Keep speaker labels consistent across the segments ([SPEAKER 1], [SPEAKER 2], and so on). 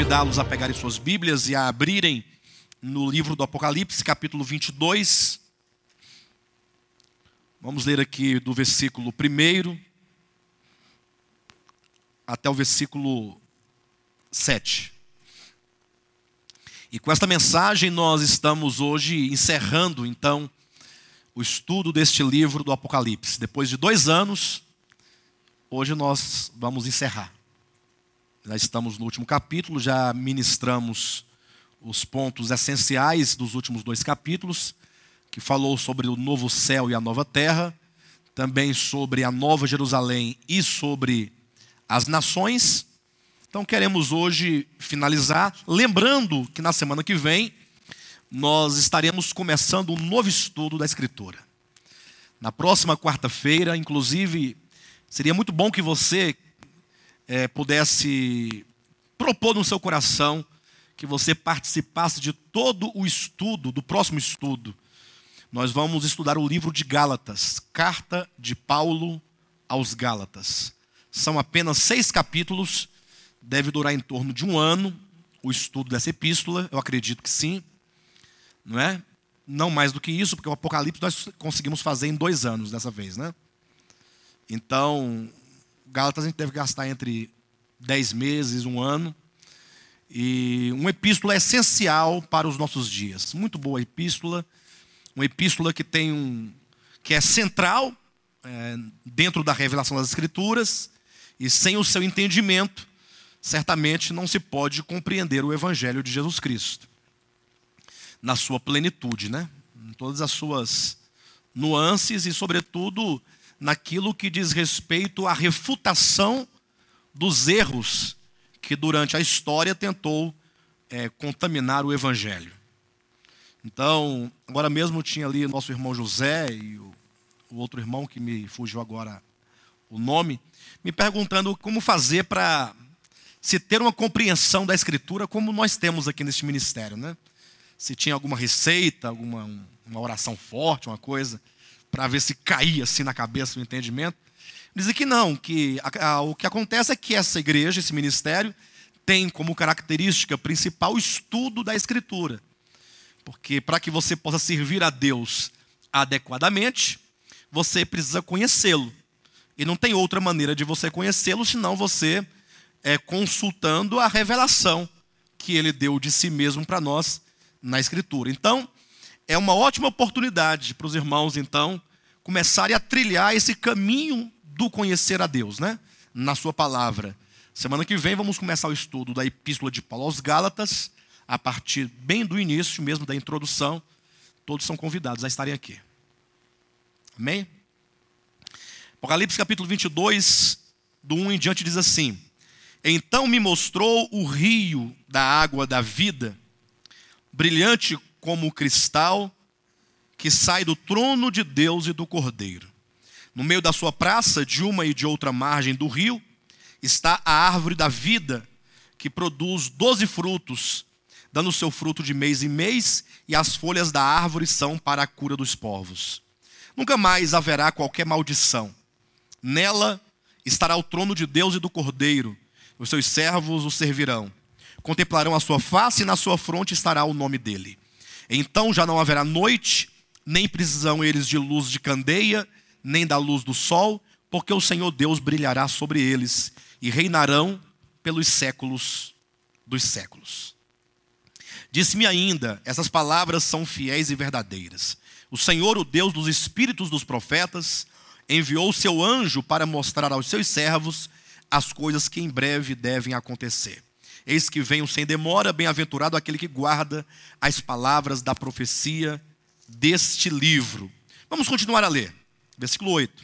[SPEAKER 1] convidá-los a pegarem suas Bíblias e a abrirem no livro do Apocalipse, capítulo 22. Vamos ler aqui do versículo 1 até o versículo 7. E com esta mensagem nós estamos hoje encerrando, então, o estudo deste livro do Apocalipse. Depois de 2 anos, hoje nós vamos encerrar. Já estamos no último capítulo, já ministramos os pontos essenciais dos últimos 2 capítulos, que falou sobre o novo céu e a nova terra, também sobre a nova Jerusalém e sobre as nações. Então queremos hoje finalizar, lembrando que na semana que vem nós estaremos começando um novo estudo da Escritura. Na próxima quarta-feira, inclusive, seria muito bom que você pudesse propor no seu coração que você participasse de todo o estudo, do próximo estudo. Nós vamos estudar o livro de Gálatas, Carta de Paulo aos Gálatas. São apenas 6 capítulos, deve durar em torno de 1 ano o estudo dessa epístola, eu acredito que sim, não é? Não mais do que isso, porque o Apocalipse nós conseguimos fazer em 2 anos dessa vez, né? Então, Gálatas a gente deve gastar entre 10 meses, 1 ano. E uma epístola essencial para os nossos dias. Muito boa epístola. Uma epístola que que é central dentro da revelação das Escrituras. E sem o seu entendimento, certamente não se pode compreender o Evangelho de Jesus Cristo. Na sua plenitude, né? Em todas as suas nuances e, sobretudo, naquilo que diz respeito à refutação dos erros que durante a história tentou contaminar o Evangelho. Então, agora mesmo tinha ali o nosso irmão José e o outro irmão que me fugiu agora o nome, me perguntando como fazer para se ter uma compreensão da Escritura como nós temos aqui neste ministério, né? Se tinha alguma receita, uma oração forte, uma coisa, para ver se caía assim na cabeça o entendimento. Dizem que não, que o que acontece é que essa igreja, esse ministério, tem como característica principal o estudo da Escritura. Porque para que você possa servir a Deus adequadamente, você precisa conhecê-lo. E não tem outra maneira de você conhecê-lo, senão você consultando a revelação que ele deu de si mesmo para nós na Escritura. Então, é uma ótima oportunidade para os irmãos, então, começarem a trilhar esse caminho do conhecer a Deus, né? Na sua palavra. Semana que vem vamos começar o estudo da Epístola de Paulo aos Gálatas, a partir bem do início, mesmo da introdução. Todos são convidados a estarem aqui. Amém? Apocalipse capítulo 22, do 1 em diante, diz assim: Então me mostrou o rio da água da vida, brilhante como cristal, que sai do trono de Deus e do Cordeiro. No meio da sua praça, de uma e de outra margem do rio, está a árvore da vida, que produz 12 frutos, dando seu fruto de mês em mês, e as folhas da árvore são para a cura dos povos. Nunca mais haverá qualquer maldição. Nela estará o trono de Deus e do Cordeiro. Os seus servos o servirão. Contemplarão a sua face, e na sua fronte estará o nome dele. Então já não haverá noite, nem precisam eles de luz de candeia, nem da luz do sol, porque o Senhor Deus brilhará sobre eles, e reinarão pelos séculos dos séculos. Disse-me ainda: essas palavras são fiéis e verdadeiras. O Senhor, o Deus dos espíritos dos profetas, enviou o seu anjo para mostrar aos seus servos as coisas que em breve devem acontecer. Eis que venho sem demora, bem-aventurado aquele que guarda as palavras da profecia deste livro. Vamos continuar a ler. Versículo 8.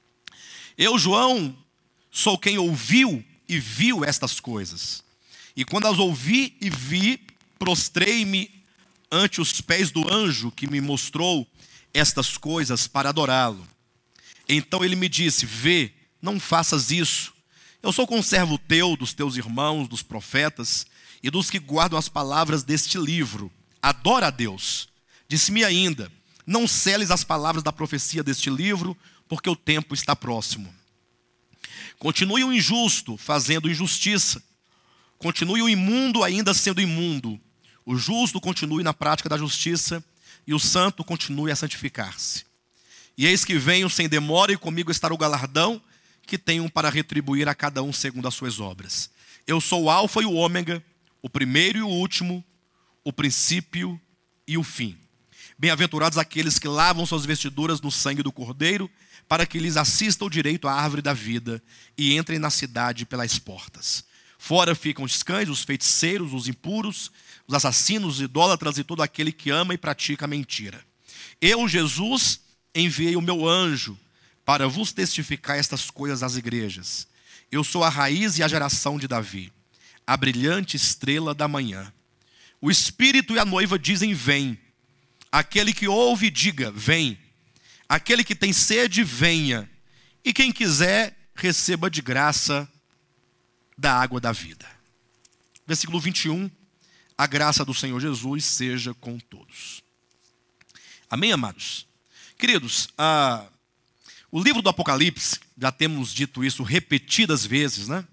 [SPEAKER 1] Eu, João, sou quem ouviu e viu estas coisas. E quando as ouvi e vi, prostrei-me ante os pés do anjo que me mostrou estas coisas para adorá-lo. Então ele me disse: vê, não faças isso. Eu sou conservo teu, dos teus irmãos, dos profetas e dos que guardam as palavras deste livro. Adora a Deus. Disse-me ainda: não seles as palavras da profecia deste livro, porque o tempo está próximo. Continue o injusto, fazendo injustiça. continue o imundo ainda sendo imundo, o justo continue na prática da justiça, e o santo continue a santificar-se. E eis que venho sem demora, e comigo estará o galardão que tenho para retribuir a cada um segundo as suas obras. Eu sou o alfa e o ômega, o primeiro e o último, o princípio e o fim. Bem-aventurados aqueles que lavam suas vestiduras no sangue do Cordeiro, para que lhes assista o direito à árvore da vida e entrem na cidade pelas portas. Fora ficam os cães, os feiticeiros, os impuros, os assassinos, os idólatras e todo aquele que ama e pratica a mentira. Eu, Jesus, enviei o meu anjo para vos testificar estas coisas às igrejas. Eu sou a raiz e a geração de Davi, a brilhante estrela da manhã. O Espírito e a noiva dizem: vem. Aquele que ouve, diga: vem. Aquele que tem sede, venha. E quem quiser, receba de graça da água da vida. Versículo 21. A graça do Senhor Jesus seja com todos. Amém, amados? Queridos, o livro do Apocalipse, já temos dito isso repetidas vezes, né?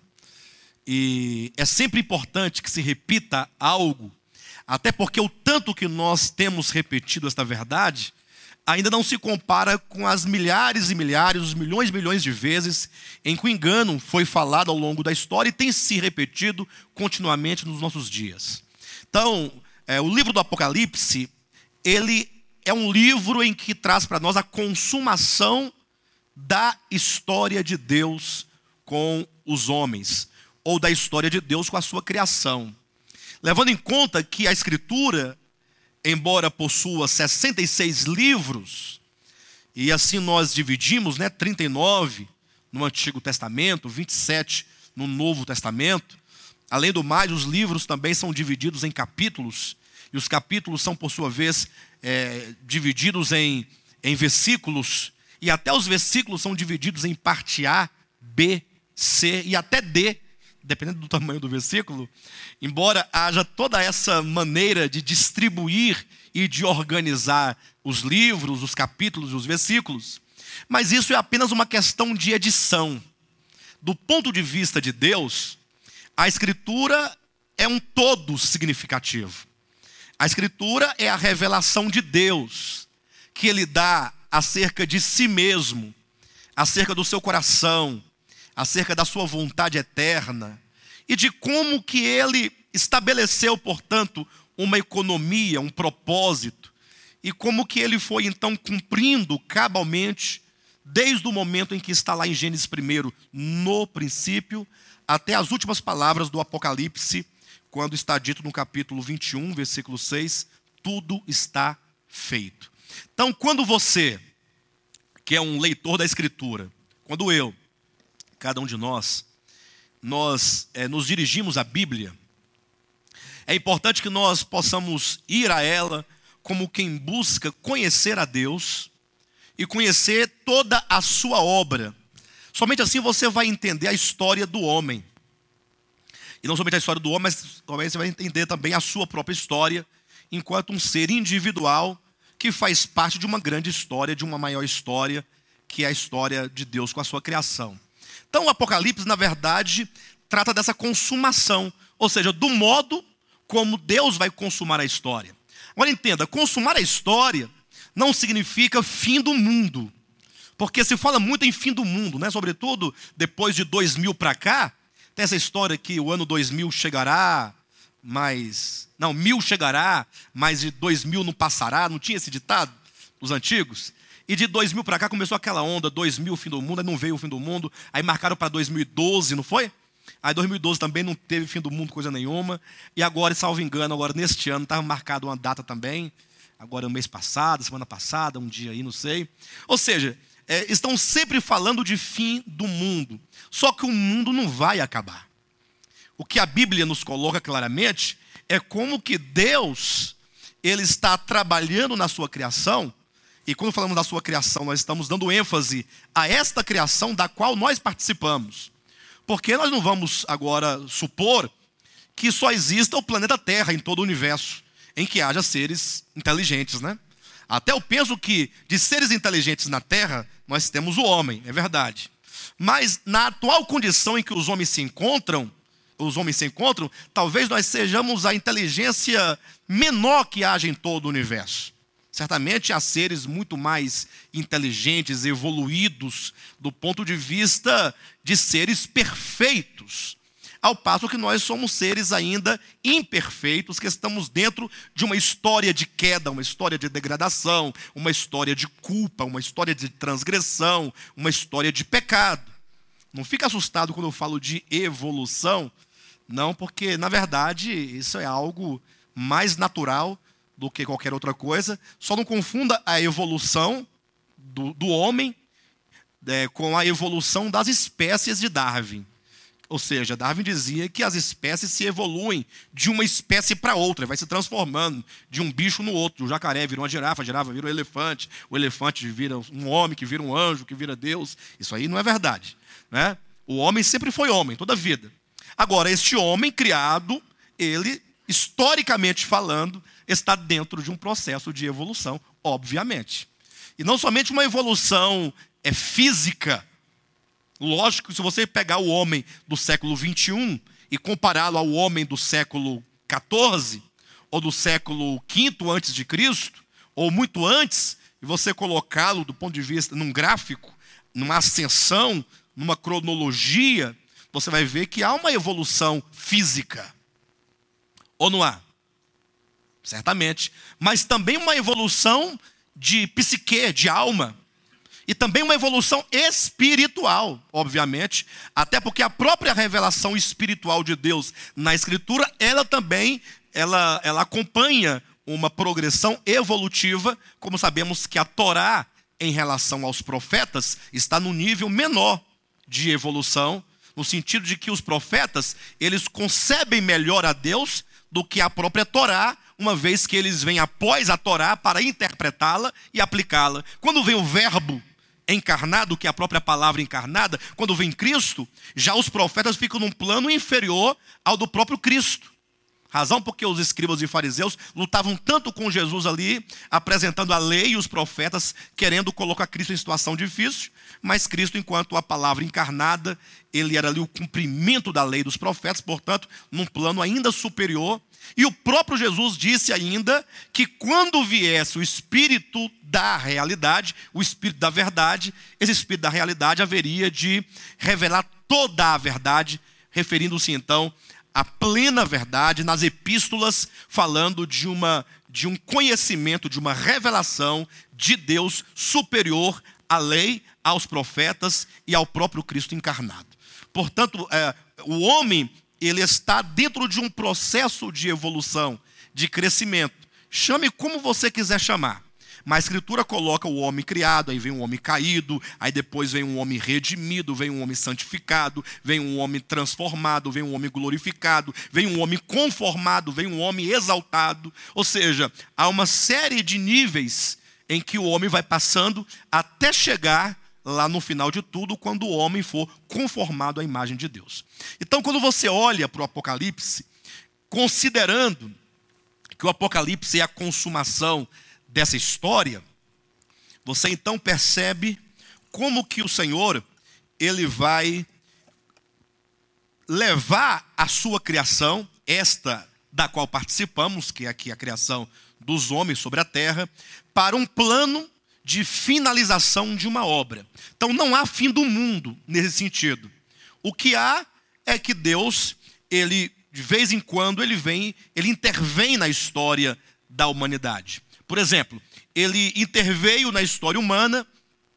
[SPEAKER 1] E é sempre importante que se repita algo, até porque o tanto que nós temos repetido esta verdade ainda não se compara com as milhares e milhares, os milhões e milhões de vezes em que o engano foi falado ao longo da história e tem se repetido continuamente nos nossos dias. Então, o livro do Apocalipse, ele é um livro em que traz para nós a consumação da história de Deus com os homens, ou da história de Deus com a sua criação. Levando em conta que a Escritura, embora possua 66 livros, e assim nós dividimos, 39 no Antigo Testamento, 27 no Novo Testamento. Além do mais, os livros também são divididos em capítulos, e os capítulos são, por sua vez, divididos em versículos, e até os versículos são divididos em parte A, B, C e até D, dependendo do tamanho do versículo. Embora haja toda essa maneira de distribuir e de organizar os livros, os capítulos e os versículos, mas isso é apenas uma questão de edição. Do ponto de vista de Deus, a Escritura é um todo significativo. A Escritura é a revelação de Deus, que Ele dá acerca de si mesmo, acerca do seu coração, acerca da sua vontade eterna, e de como que Ele estabeleceu, portanto, uma economia, um propósito, e como que Ele foi então cumprindo cabalmente, desde o momento em que está lá em Gênesis 1, no princípio, até as últimas palavras do Apocalipse, quando está dito no capítulo 21, versículo 6, tudo está feito. Então, quando você, que é um leitor da Escritura, quando eu, cada um de nós nos dirigimos à Bíblia, é importante que nós possamos ir a ela como quem busca conhecer a Deus e conhecer toda a sua obra. Somente assim você vai entender a história do homem. E não somente a história do homem, mas também você vai entender também a sua própria história, enquanto um ser individual que faz parte de uma grande história, de uma maior história, que é a história de Deus com a sua criação. Então o Apocalipse, na verdade, trata dessa consumação, ou seja, do modo como Deus vai consumar a história. Agora entenda, consumar a história não significa fim do mundo, porque se fala muito em fim do mundo, sobretudo depois de 2000 para cá. Tem essa história que o ano 2000 chegará, mas... Não, 1000 chegará, mas de 2000 não passará. Não tinha esse ditado dos antigos? E de 2000 para cá começou aquela onda, 2000, fim do mundo, aí não veio o fim do mundo. Aí marcaram para 2012, não foi? Aí 2012 também não teve fim do mundo, coisa nenhuma. E agora, salvo engano, agora neste ano, estava marcada uma data também. Agora no mês passado, semana passada, um dia aí, não sei. Ou seja, estão sempre falando de fim do mundo. Só que o mundo não vai acabar. O que a Bíblia nos coloca claramente é como que Deus, Ele está trabalhando na sua criação. E quando falamos da sua criação, nós estamos dando ênfase a esta criação da qual nós participamos. Porque nós não vamos agora supor que só exista o planeta Terra em todo o universo, em que haja seres inteligentes, Até eu penso que de seres inteligentes na Terra, nós temos o homem, é verdade. Mas na atual condição em que os homens se encontram, os homens se encontram, talvez nós sejamos a inteligência menor que haja em todo o universo. Certamente há seres muito mais inteligentes, evoluídos, do ponto de vista de seres perfeitos. Ao passo que nós somos seres ainda imperfeitos, que estamos dentro de uma história de queda, uma história de degradação, uma história de culpa, uma história de transgressão, uma história de pecado. Não fica assustado quando eu falo de evolução, não, porque, na verdade, isso é algo mais natural do que qualquer outra coisa. Só não confunda a evolução do homem com a evolução das espécies de Darwin. Ou seja, Darwin dizia que as espécies se evoluem de uma espécie para outra, vai se transformando de um bicho no outro. O jacaré vira uma girafa, a girafa vira um elefante, o elefante vira um homem, que vira um anjo, que vira Deus. Isso aí não é verdade, né? O homem sempre foi homem, toda a vida. Agora, este homem criado, ele, historicamente falando, está dentro de um processo de evolução, obviamente. E não somente uma evolução física. Lógico que se você pegar o homem do século 21 e compará-lo ao homem do século 14, ou do século V antes de Cristo, ou muito antes, e você colocá-lo do ponto de vista, num gráfico, numa ascensão, numa cronologia, você vai ver que há uma evolução física. Ou não há? Certamente. Mas também uma evolução de psique, de alma. E também uma evolução espiritual, obviamente. Até porque a própria revelação espiritual de Deus na Escritura, ela também ela acompanha uma progressão evolutiva. Como sabemos que a Torá, em relação aos profetas, está no nível menor de evolução, no sentido de que os profetas, eles concebem melhor a Deus do que a própria Torá, uma vez que eles vêm após a Torá para interpretá-la e aplicá-la. Quando vem o verbo encarnado, que é a própria palavra encarnada, quando vem Cristo, já os profetas ficam num plano inferior ao do próprio Cristo. Razão porque os escribas e fariseus lutavam tanto com Jesus ali, apresentando a lei e os profetas, querendo colocar Cristo em situação difícil, mas Cristo, enquanto a palavra encarnada, ele era ali o cumprimento da lei dos profetas, portanto, num plano ainda superior. E o próprio Jesus disse ainda que quando viesse o Espírito da realidade, o Espírito da verdade, esse Espírito da realidade haveria de revelar toda a verdade, referindo-se então à plena verdade nas epístolas, falando de um conhecimento, de uma revelação de Deus superior à lei, aos profetas e ao próprio Cristo encarnado. Portanto, o homem, ele está dentro de um processo de evolução, de crescimento. Chame como você quiser chamar. Mas a Escritura coloca o homem criado, aí vem um homem caído, aí depois vem um homem redimido, vem um homem santificado, vem um homem transformado, vem um homem glorificado, vem um homem conformado, vem um homem exaltado. Ou seja, há uma série de níveis em que o homem vai passando até chegar lá no final de tudo, quando o homem for conformado à imagem de Deus. Então, quando você olha para o Apocalipse, considerando que o Apocalipse é a consumação dessa história, você então percebe como que o Senhor, ele vai levar a sua criação, esta da qual participamos, que é aqui a criação dos homens sobre a terra, para um plano de finalização de uma obra. Então não há fim do mundo nesse sentido. O que há é que Deus, ele de vez em quando ele intervém na história da humanidade. Por exemplo, ele interveio na história humana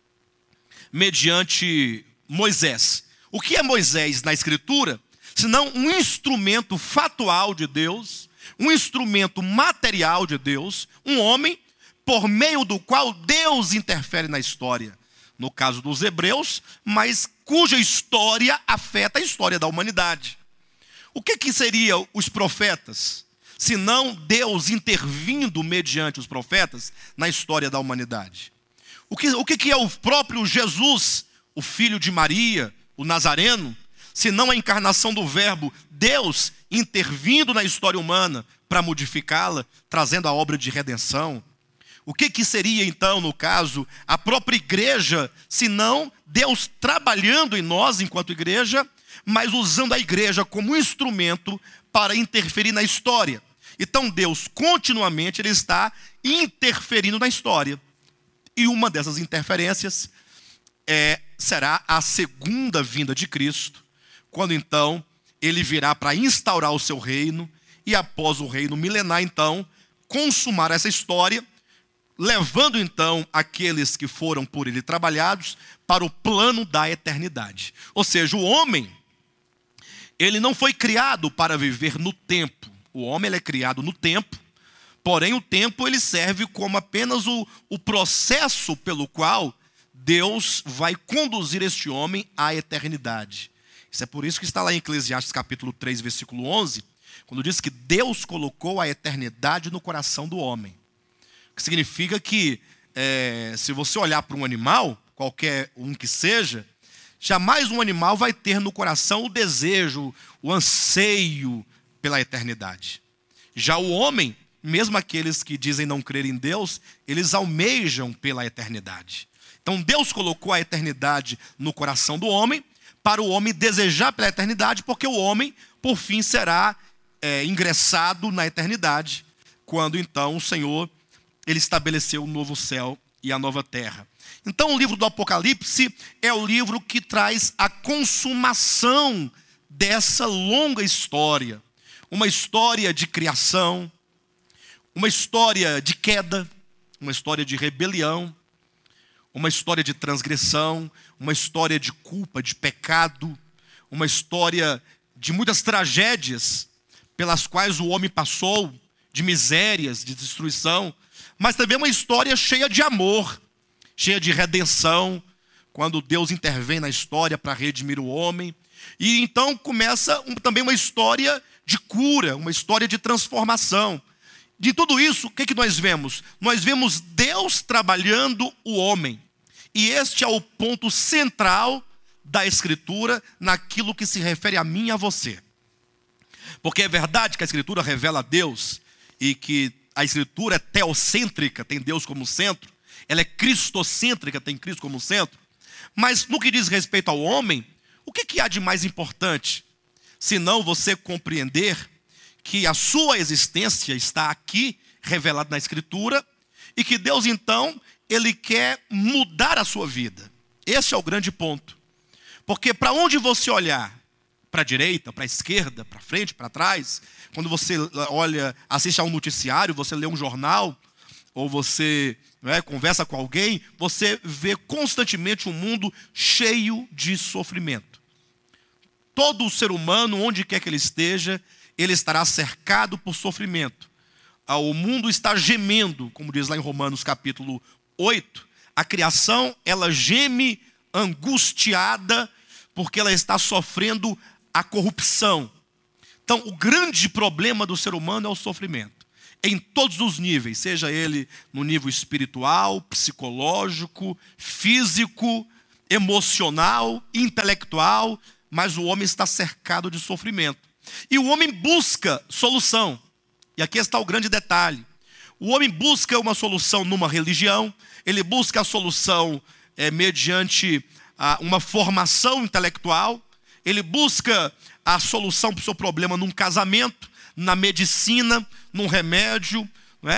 [SPEAKER 1] mediante Moisés. O que é Moisés na Escritura? Senão um instrumento fatual de Deus, um instrumento material de Deus, um homem por meio do qual Deus interfere na história. No caso dos hebreus, mas cuja história afeta a história da humanidade. O que seriam os profetas? Senão Deus intervindo mediante os profetas na história da humanidade. O que é o próprio Jesus, o filho de Maria, o Nazareno? Senão a encarnação do verbo, Deus intervindo na história humana para modificá-la, trazendo a obra de redenção. O que seria então, no caso, a própria igreja, senão Deus trabalhando em nós enquanto igreja, mas usando a igreja como instrumento para interferir na história. Então Deus continuamente ele está interferindo na história. E uma dessas interferências será a segunda vinda de Cristo, quando então ele virá para instaurar o seu reino e após o reino milenar então consumar essa história, levando então aqueles que foram por ele trabalhados para o plano da eternidade. Ou seja, o homem, ele não foi criado para viver no tempo. O homem ele é criado no tempo, porém o tempo ele serve como apenas o processo pelo qual Deus vai conduzir este homem à eternidade. Isso é por isso que está lá em Eclesiastes capítulo 3, versículo 11, quando diz que Deus colocou a eternidade no coração do homem. O que significa que se você olhar para um animal, qualquer um que seja, jamais um animal vai ter no coração o desejo, o anseio pela eternidade. Já o homem, mesmo aqueles que dizem não crer em Deus, eles almejam pela eternidade. Então Deus colocou a eternidade no coração do homem, para o homem desejar pela eternidade, porque o homem, por fim, será ingressado na eternidade, quando então o Senhor ele estabeleceu o novo céu e a nova terra. Então o livro do Apocalipse é o livro que traz a consumação dessa longa história. Uma história de criação, uma história de queda, uma história de rebelião, uma história de transgressão, uma história de culpa, de pecado, uma história de muitas tragédias pelas quais o homem passou, de misérias, de destruição, mas também uma história cheia de amor, cheia de redenção, quando Deus intervém na história para redimir o homem. E então começa também uma história de cura, uma história de transformação. De tudo isso, o que nós vemos? Nós vemos Deus trabalhando o homem. E este é o ponto central da Escritura naquilo que se refere a mim e a você. Porque é verdade que a Escritura revela a Deus e que a Escritura é teocêntrica, tem Deus como centro. Ela é cristocêntrica, tem Cristo como centro. Mas no que diz respeito ao homem, o que há de mais importante? Senão você compreender que a sua existência está aqui, revelada na Escritura, e que Deus então, Ele quer mudar a sua vida. Esse é o grande ponto. Porque para onde você olhar, para a direita, para a esquerda, para frente, para trás, quando você olha, assiste a um noticiário, você lê um jornal, ou você conversa com alguém, você vê constantemente um mundo cheio de sofrimento. Todo ser humano, onde quer que ele esteja, ele estará cercado por sofrimento. O mundo está gemendo, como diz lá em Romanos capítulo 8. A criação, ela geme angustiada, porque ela está sofrendo a corrupção. Então, o grande problema do ser humano é o sofrimento. Em todos os níveis, seja ele no nível espiritual, psicológico, físico, emocional, intelectual, mas o homem está cercado de sofrimento. E o homem busca solução. E aqui está o grande detalhe. O homem busca uma solução numa religião, ele busca a solução mediante uma formação intelectual, ele busca a solução para o seu problema num casamento, na medicina, num remédio,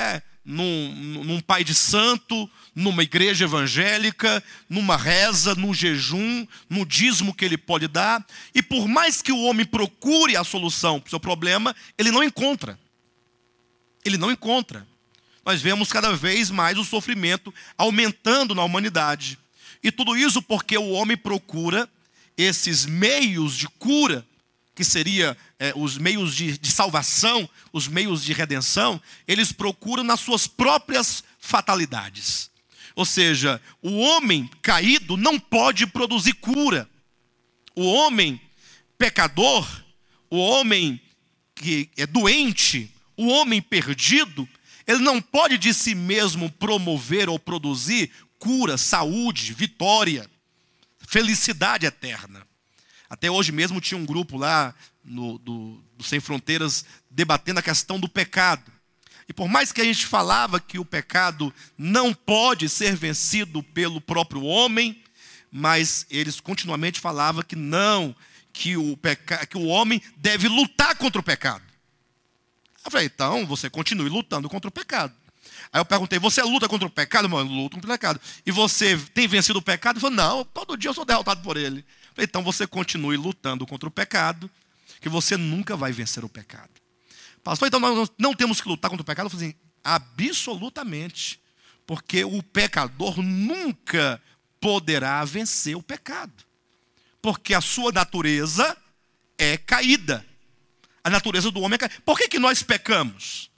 [SPEAKER 1] num pai de santo, numa igreja evangélica, numa reza, num jejum, no dízimo que ele pode dar. E por mais que o homem procure a solução para o seu problema, ele não encontra. Ele não encontra. Nós vemos cada vez mais o sofrimento aumentando na humanidade. E tudo isso porque o homem procura esses meios de cura, que seria os meios de salvação, os meios de redenção, eles procuram nas suas próprias fatalidades. Ou seja, o homem caído não pode produzir cura. O homem pecador, o homem que é doente, o homem perdido, ele não pode de si mesmo promover ou produzir cura, saúde, vitória, felicidade eterna. Até hoje mesmo tinha um grupo lá do Sem Fronteiras debatendo a questão do pecado. E por mais que a gente falava que o pecado não pode ser vencido pelo próprio homem, mas eles continuamente falavam que que o homem deve lutar contra o pecado. Eu falei, então você continue lutando contra o pecado. Aí eu perguntei, você luta contra o pecado? Irmão, eu luto contra o pecado. E você tem vencido o pecado? Ele falou, não, todo dia eu sou derrotado por ele. Eu falei, então você continue lutando contra o pecado, que você nunca vai vencer o pecado. Pastor, então nós não temos que lutar contra o pecado? Eu falei assim, absolutamente. Porque o pecador nunca poderá vencer o pecado. Porque a sua natureza é caída. A natureza do homem é caída. Por que nós pecamos?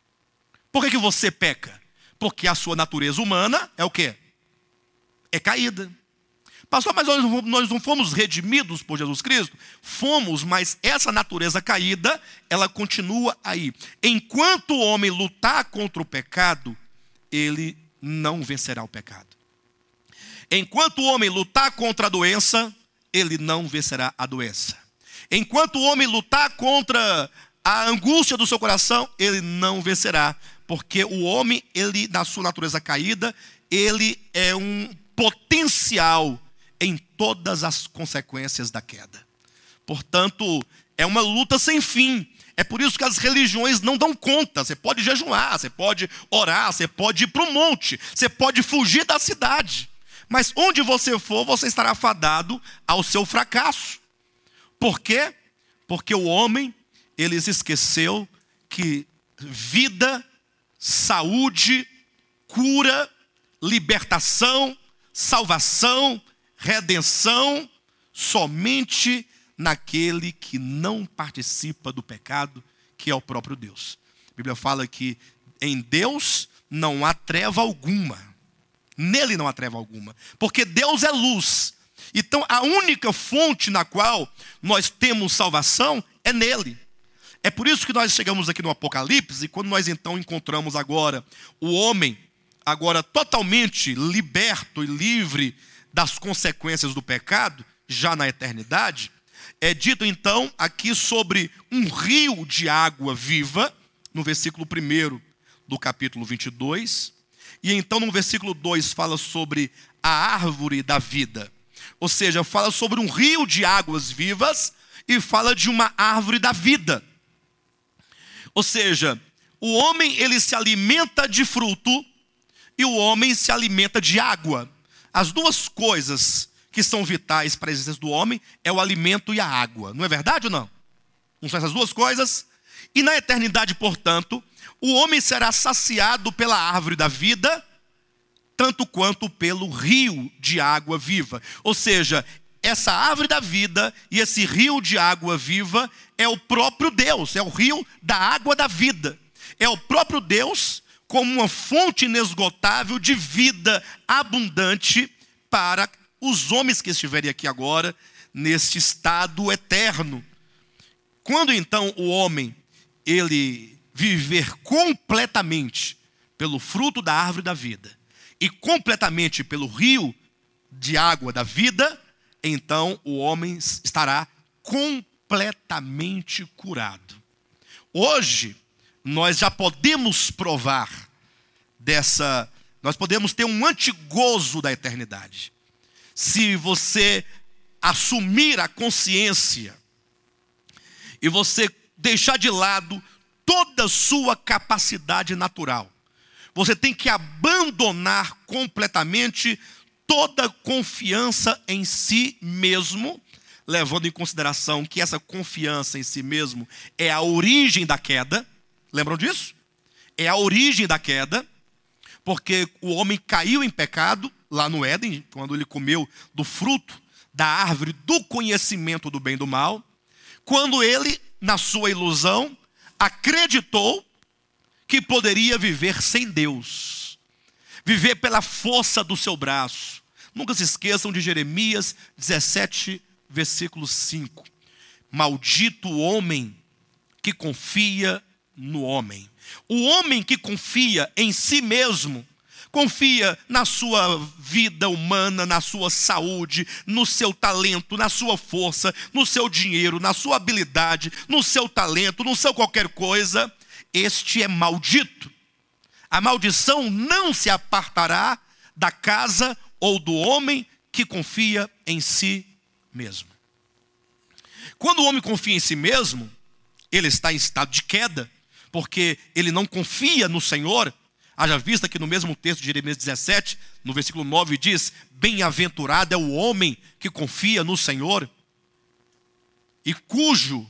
[SPEAKER 1] Por que você peca? Porque a sua natureza humana é o quê? É caída. Pastor, mas nós não fomos redimidos por Jesus Cristo? Fomos, mas essa natureza caída, ela continua aí. Enquanto o homem lutar contra o pecado, ele não vencerá o pecado. Enquanto o homem lutar contra a doença, ele não vencerá a doença. Enquanto o homem lutar contra a angústia do seu coração, ele não vencerá. Porque o homem, ele, na sua natureza caída, ele é um potencial em todas as consequências da queda. Portanto, é uma luta sem fim. É por isso que as religiões não dão conta. Você pode jejuar, você pode orar, você pode ir para o monte, você pode fugir da cidade. Mas onde você for, você estará fadado ao seu fracasso. Por quê? Porque o homem, ele se esqueceu que vida, saúde, cura, libertação, salvação, redenção, somente naquele que não participa do pecado, que é o próprio Deus. A Bíblia fala que em Deus não há treva alguma. Nele não há treva alguma. Porque Deus é luz. Então a única fonte na qual nós temos salvação é nele. É por isso que nós chegamos aqui no Apocalipse, e quando nós então encontramos agora o homem, agora totalmente liberto e livre das consequências do pecado, já na eternidade, é dito então aqui sobre um rio de água viva, no versículo 1 do capítulo 22, e então no versículo 2 fala sobre a árvore da vida, ou seja, fala sobre um rio de águas vivas e fala de uma árvore da vida. Ou seja, o homem ele se alimenta de fruto e o homem se alimenta de água. As duas coisas que são vitais para a existência do homem é o alimento e a água. Não é verdade ou não? Não são essas duas coisas? E na eternidade, portanto, o homem será saciado pela árvore da vida, tanto quanto pelo rio de água viva. Ou seja, essa árvore da vida e esse rio de água viva é o próprio Deus, é o rio da água da vida. É o próprio Deus como uma fonte inesgotável de vida abundante para os homens que estiverem aqui agora, neste estado eterno. Quando então o homem, ele viver completamente pelo fruto da árvore da vida e completamente pelo rio de água da vida, então o homem estará completamente curado. Hoje, nós já podemos provar nós podemos ter um antigozo da eternidade. Se você assumir a consciência e você deixar de lado toda a sua capacidade natural, você tem que abandonar completamente toda confiança em si mesmo, levando em consideração que essa confiança em si mesmo é a origem da queda. Lembram disso? É a origem da queda, porque o homem caiu em pecado lá no Éden, quando ele comeu do fruto da árvore do conhecimento do bem e do mal, quando ele, na sua ilusão, acreditou que poderia viver sem Deus, viver pela força do seu braço. Nunca se esqueçam de Jeremias 17, versículo 5. Maldito o homem que confia no homem. O homem que confia em si mesmo, confia na sua vida humana, na sua saúde, no seu talento, na sua força, no seu dinheiro, na sua habilidade, no seu talento, no seu qualquer coisa, este é maldito. A maldição não se apartará da casa ou do homem que confia em si mesmo. Quando o homem confia em si mesmo, ele está em estado de queda, porque ele não confia no Senhor. Haja vista que no mesmo texto de Jeremias 17, no versículo 9 diz: bem-aventurado é o homem que confia no Senhor, e cujo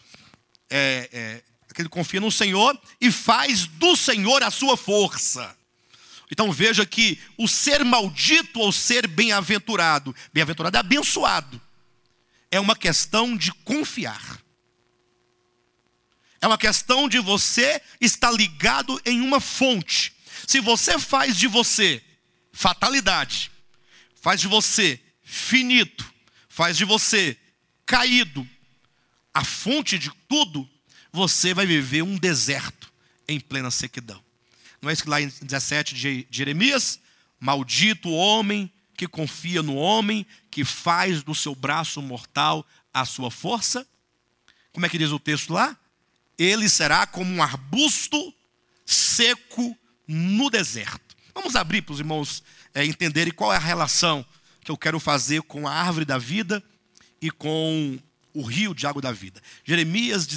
[SPEAKER 1] aquele confia no Senhor e faz do Senhor a sua força. Então veja que o ser maldito ou ser bem-aventurado, bem-aventurado é abençoado, é uma questão de confiar. É uma questão de você estar ligado em uma fonte. Se você faz de você fatalidade, faz de você finito, faz de você caído, a fonte de tudo, você vai viver um deserto em plena sequidão. Não é isso que lá em 17 de Jeremias? Maldito o homem que confia no homem, que faz do seu braço mortal a sua força. Como é que diz o texto lá? Ele será como um arbusto seco no deserto. Vamos abrir para os irmãos entenderem qual é a relação que eu quero fazer com a árvore da vida e com o rio de água da vida. Jeremias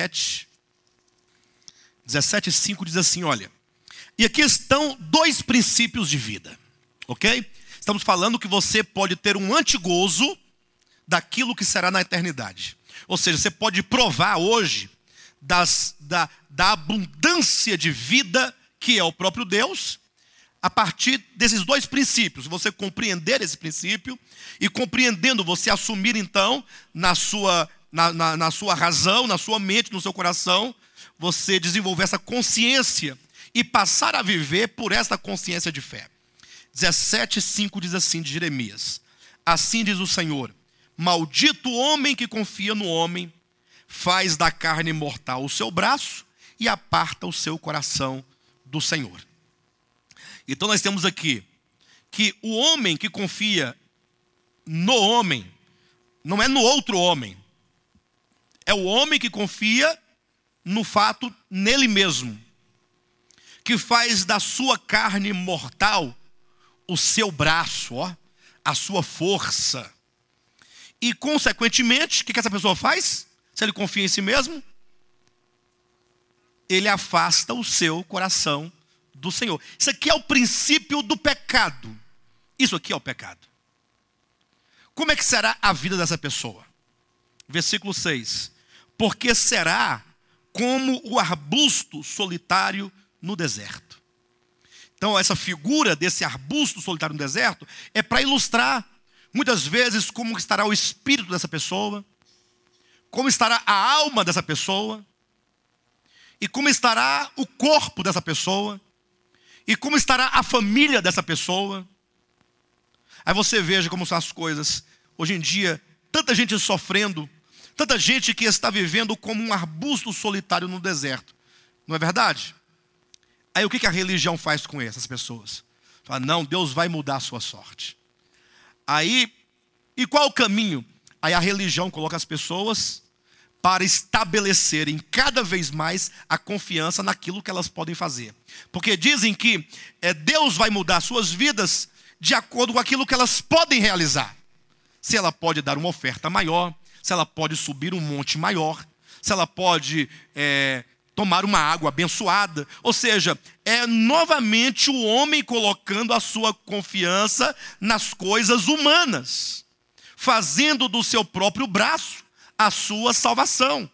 [SPEAKER 1] 17:5 diz assim, olha. E aqui estão dois princípios de vida, ok? Estamos falando que você pode ter um antigozo daquilo que será na eternidade. Ou seja, você pode provar hoje da abundância de vida que é o próprio Deus, a partir desses dois princípios. Você compreender esse princípio e, compreendendo, você assumir então na sua razão, na sua mente, no seu coração, você desenvolver essa consciência e passar a viver por essa consciência de fé. 17:5 diz assim de Jeremias: assim diz o Senhor, maldito o homem que confia no homem, faz da carne mortal o seu braço e aparta o seu coração do Senhor. Então nós temos aqui que o homem que confia no homem, não é no outro homem, é o homem que confia no fato nele mesmo, que faz da sua carne mortal o seu braço, a sua força. E consequentemente, o que essa pessoa faz? Se ele confia em si mesmo, ele afasta o seu coração do Senhor. Isso aqui é o princípio do pecado. Isso aqui é o pecado. Como é que será a vida dessa pessoa? Versículo 6. Porque será como o arbusto solitário no deserto. Então essa figura desse arbusto solitário no deserto é para ilustrar muitas vezes como estará o espírito dessa pessoa, como estará a alma dessa pessoa, e como estará o corpo dessa pessoa, e como estará a família dessa pessoa. Aí você veja como são as coisas. Hoje em dia, tanta gente sofrendo, tanta gente que está vivendo como um arbusto solitário no deserto. Não é verdade? Aí o que a religião faz com essas pessoas? Fala, não, Deus vai mudar a sua sorte. Aí, e qual o caminho? Aí a religião coloca as pessoas para estabelecerem cada vez mais a confiança naquilo que elas podem fazer. Porque dizem que Deus vai mudar suas vidas de acordo com aquilo que elas podem realizar. Se ela pode dar uma oferta maior, se ela pode subir um monte maior, se ela pode tomar uma água abençoada. Ou seja, é novamente o homem colocando a sua confiança nas coisas humanas, fazendo do seu próprio braço a sua salvação.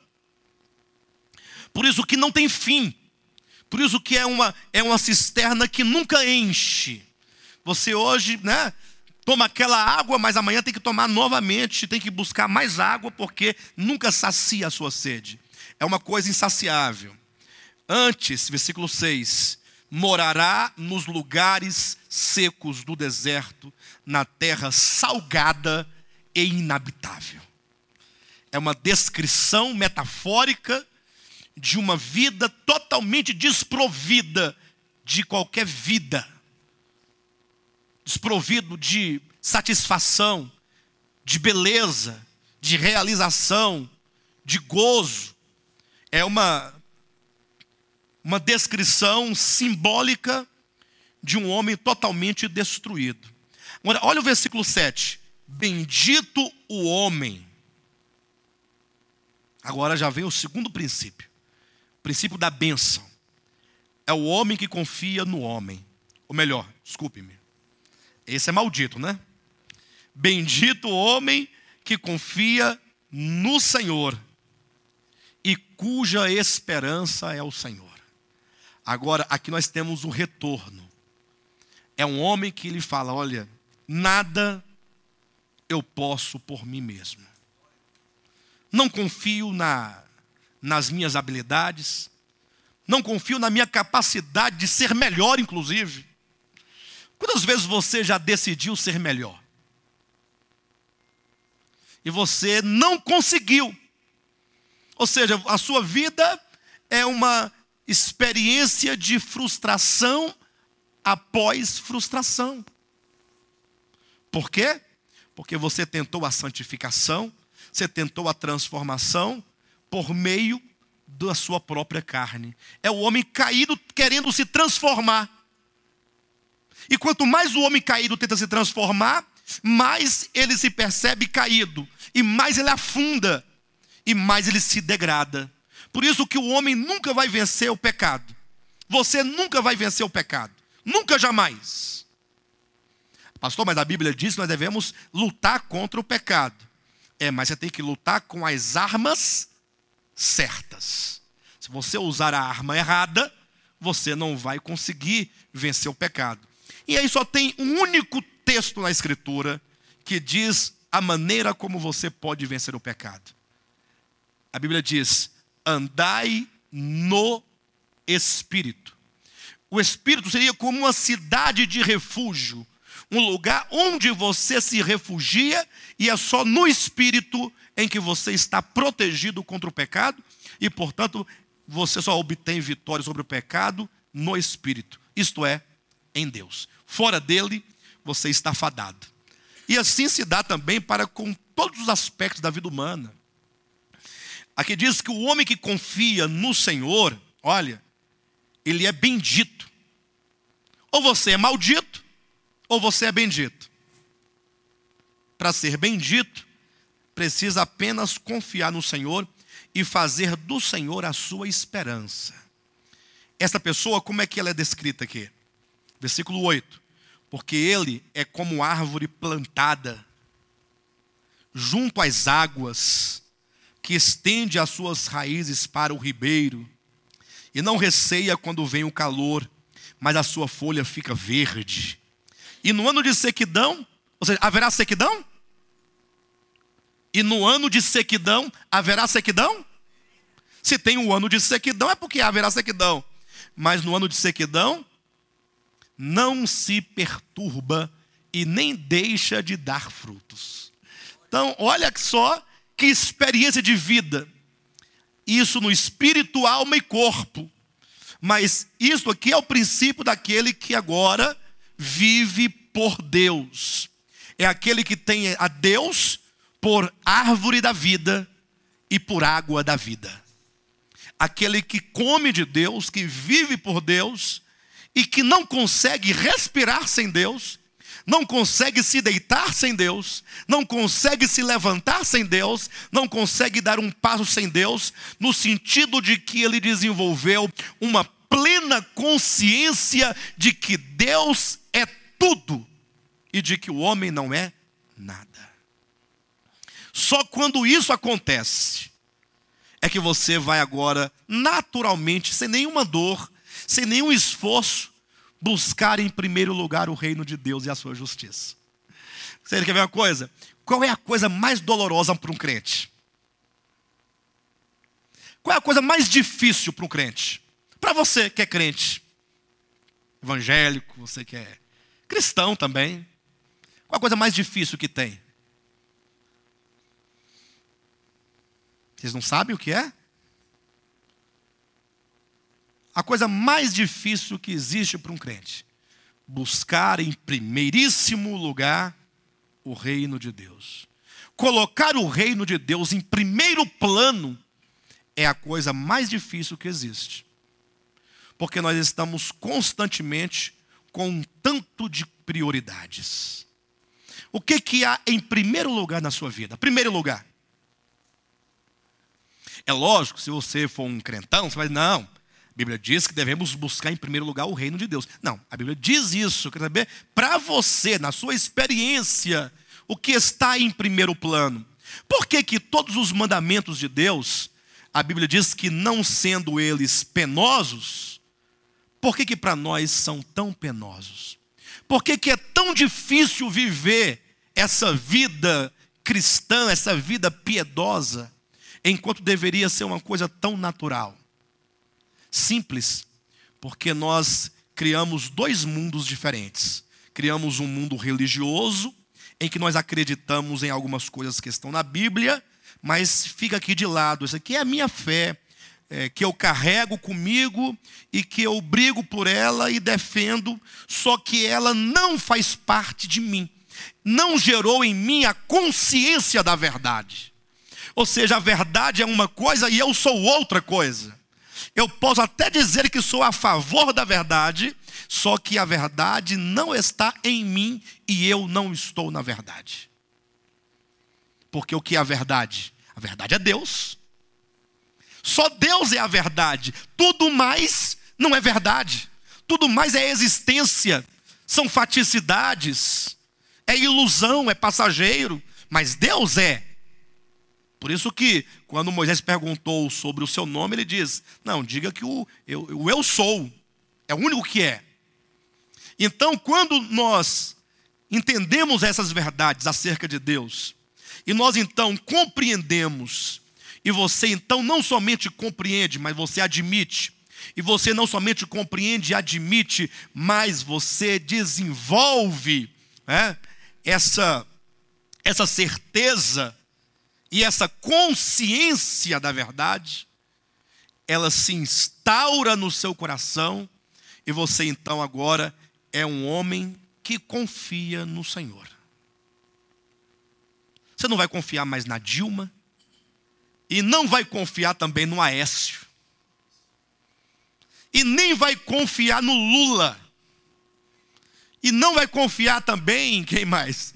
[SPEAKER 1] Por isso que não tem fim. Por isso que é uma cisterna que nunca enche. Você hoje, toma aquela água, mas amanhã tem que tomar novamente, tem que buscar mais água, porque nunca sacia a sua sede. É uma coisa insaciável. Antes, versículo 6, morará nos lugares secos do deserto, na terra salgada e inabitável. É uma descrição metafórica de uma vida totalmente desprovida de qualquer vida. Desprovido de satisfação, de beleza, de realização, de gozo. É uma descrição simbólica de um homem totalmente destruído. Agora, olha o versículo 7. Bendito o homem Agora já vem o segundo princípio. O princípio da bênção. É o homem que confia no homem. Ou melhor, desculpe-me. Esse é maldito, né? Bendito o homem que confia no Senhor e cuja esperança é o Senhor. Agora, aqui nós temos o retorno. É um homem que lhe fala, olha, nada eu posso por mim mesmo. Não confio nas minhas habilidades. Não confio na minha capacidade de ser melhor, inclusive. Quantas vezes você já decidiu ser melhor? E você não conseguiu. Ou seja, a sua vida é uma experiência de frustração após frustração. Por quê? Porque você tentou a santificação, você tentou a transformação por meio da sua própria carne. É o homem caído querendo se transformar. E quanto mais o homem caído tenta se transformar, mais ele se percebe caído. E mais ele afunda. E mais ele se degrada. Por isso que o homem nunca vai vencer o pecado. Você nunca vai vencer o pecado. Nunca, jamais. Pastor, mas a Bíblia diz que nós devemos lutar contra o pecado. Mas você tem que lutar com as armas certas. Se você usar a arma errada, você não vai conseguir vencer o pecado. E aí só tem um único texto na Escritura que diz a maneira como você pode vencer o pecado. A Bíblia diz, andai no Espírito. O Espírito seria como uma cidade de refúgio, um lugar onde você se refugia e é só no Espírito em que você está protegido contra o pecado e, portanto, você só obtém vitória sobre o pecado no Espírito, isto é, em Deus. Fora dele, você está fadado. E assim se dá também para com todos os aspectos da vida humana. Aqui diz que o homem que confia no Senhor, olha, ele é bendito. Ou você é maldito, ou você é bendito. Para ser bendito, precisa apenas confiar no Senhor e fazer do Senhor a sua esperança. Essa pessoa, como é que ela é descrita aqui? Versículo 8. Porque ele é como árvore plantada junto às águas, que estende as suas raízes para o ribeiro, e não receia quando vem o calor, mas a sua folha fica verde. E no ano de sequidão, ou seja, haverá sequidão? E no ano de sequidão, haverá sequidão? Se tem um ano de sequidão, é porque haverá sequidão. Mas no ano de sequidão, não se perturba e nem deixa de dar frutos. Então, olha só que experiência de vida. Isso no espírito, alma e corpo. Mas isso aqui é o princípio daquele que agora vive por Deus. É aquele que tem a Deus por árvore da vida e por água da vida. Aquele que come de Deus, que vive por Deus e que não consegue respirar sem Deus, não consegue se deitar sem Deus, não consegue se levantar sem Deus, não consegue dar um passo sem Deus, no sentido de que ele desenvolveu uma plena consciência de que Deus é tudo e de que o homem não é nada. Só quando isso acontece é que você vai agora naturalmente, sem nenhuma dor, sem nenhum esforço, buscar em primeiro lugar o reino de Deus e a sua justiça. Você quer ver uma coisa? Qual é a coisa mais dolorosa para um crente? Qual é a coisa mais difícil para um crente? Para você que é crente, evangélico, você que é cristão também. Qual a coisa mais difícil que tem? Vocês não sabem o que é? A coisa mais difícil que existe para um crente: buscar em primeiríssimo lugar o reino de Deus. Colocar o reino de Deus em primeiro plano é a coisa mais difícil que existe. Porque nós estamos constantemente com um tanto de prioridades. O que há em primeiro lugar na sua vida? Primeiro lugar. É lógico, se você for um crentão, você vai dizer, não, a Bíblia diz que devemos buscar em primeiro lugar o reino de Deus. Não, a Bíblia diz isso, quer saber, para você, na sua experiência, o que está em primeiro plano. Por que que todos os mandamentos de Deus, a Bíblia diz que não sendo eles penosos, por que que para nós são tão penosos? Por que que é tão difícil viver essa vida cristã, essa vida piedosa, enquanto deveria ser uma coisa tão natural? Simples, porque nós criamos dois mundos diferentes. Criamos um mundo religioso, em que nós acreditamos em algumas coisas que estão na Bíblia, mas fica aqui de lado. Isso aqui é a minha fé, que eu carrego comigo e que eu brigo por ela e defendo, só que ela não faz parte de mim. Não gerou em mim a consciência da verdade. Ou seja, a verdade é uma coisa e eu sou outra coisa. Eu posso até dizer que sou a favor da verdade, só que a verdade não está em mim e eu não estou na verdade. Porque o que é a verdade? A verdade é Deus. Só Deus é a verdade. Tudo mais não é verdade. Tudo mais é existência. São faticidades. É ilusão, é passageiro. Mas Deus é. Por isso que, quando Moisés perguntou sobre o seu nome, ele diz, não, diga que o eu sou. É o único que é. Então, quando nós entendemos essas verdades acerca de Deus, e nós então compreendemos, e você então não somente compreende, mas você admite, e você não somente compreende e admite, mas você desenvolve essa certeza e essa consciência da verdade, ela se instaura no seu coração, e você então agora é um homem que confia no Senhor. Você não vai confiar mais na Dilma, e não vai confiar também no Aécio, e nem vai confiar no Lula, e não vai confiar também em quem mais?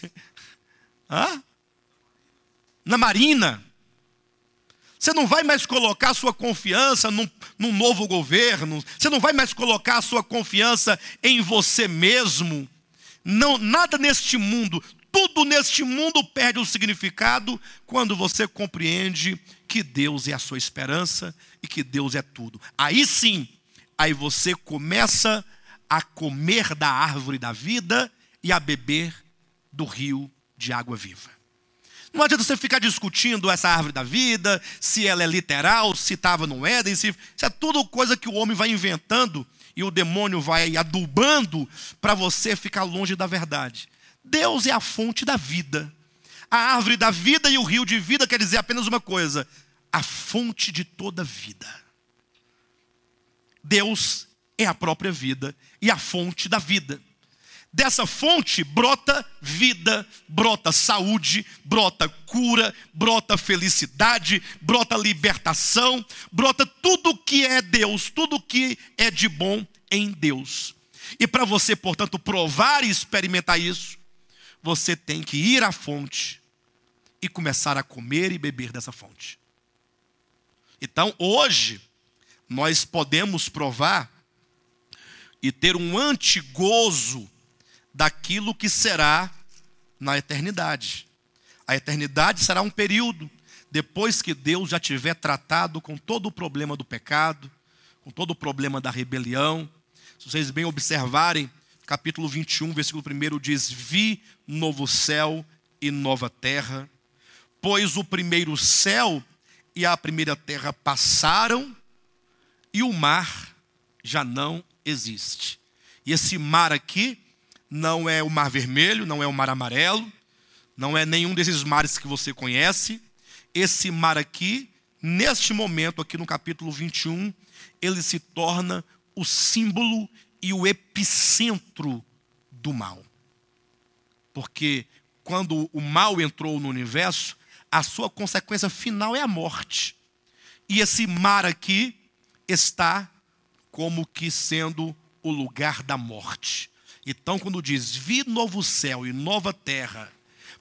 [SPEAKER 1] Na Marina. Você não vai mais colocar sua confiança num novo governo. Você não vai mais colocar sua confiança em você mesmo. Não, nada neste mundo, tudo neste mundo perde o significado quando você compreende que Deus é a sua esperança e que Deus é tudo. Aí sim, aí você começa a comer da árvore da vida e a beber do rio de água viva. Não adianta você ficar discutindo essa árvore da vida, se ela é literal, se estava no Éden, se é tudo coisa que o homem vai inventando e o demônio vai adubando para você ficar longe da verdade. Deus é a fonte da vida. A árvore da vida e o rio de vida quer dizer apenas uma coisa: a fonte de toda vida. Deus é a própria vida e a fonte da vida. Dessa fonte brota vida, brota saúde, brota cura, brota felicidade, brota libertação, brota tudo que é Deus, tudo que é de bom em Deus. E para você, portanto, provar e experimentar isso, você tem que ir à fonte e começar a comer e beber dessa fonte. Então, hoje, nós podemos provar e ter um antigozo daquilo que será na eternidade. A eternidade será um período depois que Deus já tiver tratado com todo o problema do pecado, com todo o problema da rebelião. Se vocês bem observarem, capítulo 21, versículo 1 diz: vi novo céu e nova terra, pois o primeiro céu e a primeira terra passaram e o mar já não existe. E esse mar aqui não é o Mar Vermelho, não é o Mar Amarelo, não é nenhum desses mares que você conhece. Esse mar aqui, neste momento, aqui no capítulo 21, ele se torna o símbolo e o epicentro do mal. Porque quando o mal entrou no universo, a sua consequência final é a morte. E esse mar aqui está como que sendo o lugar da morte. Então, quando diz, vi novo céu e nova terra,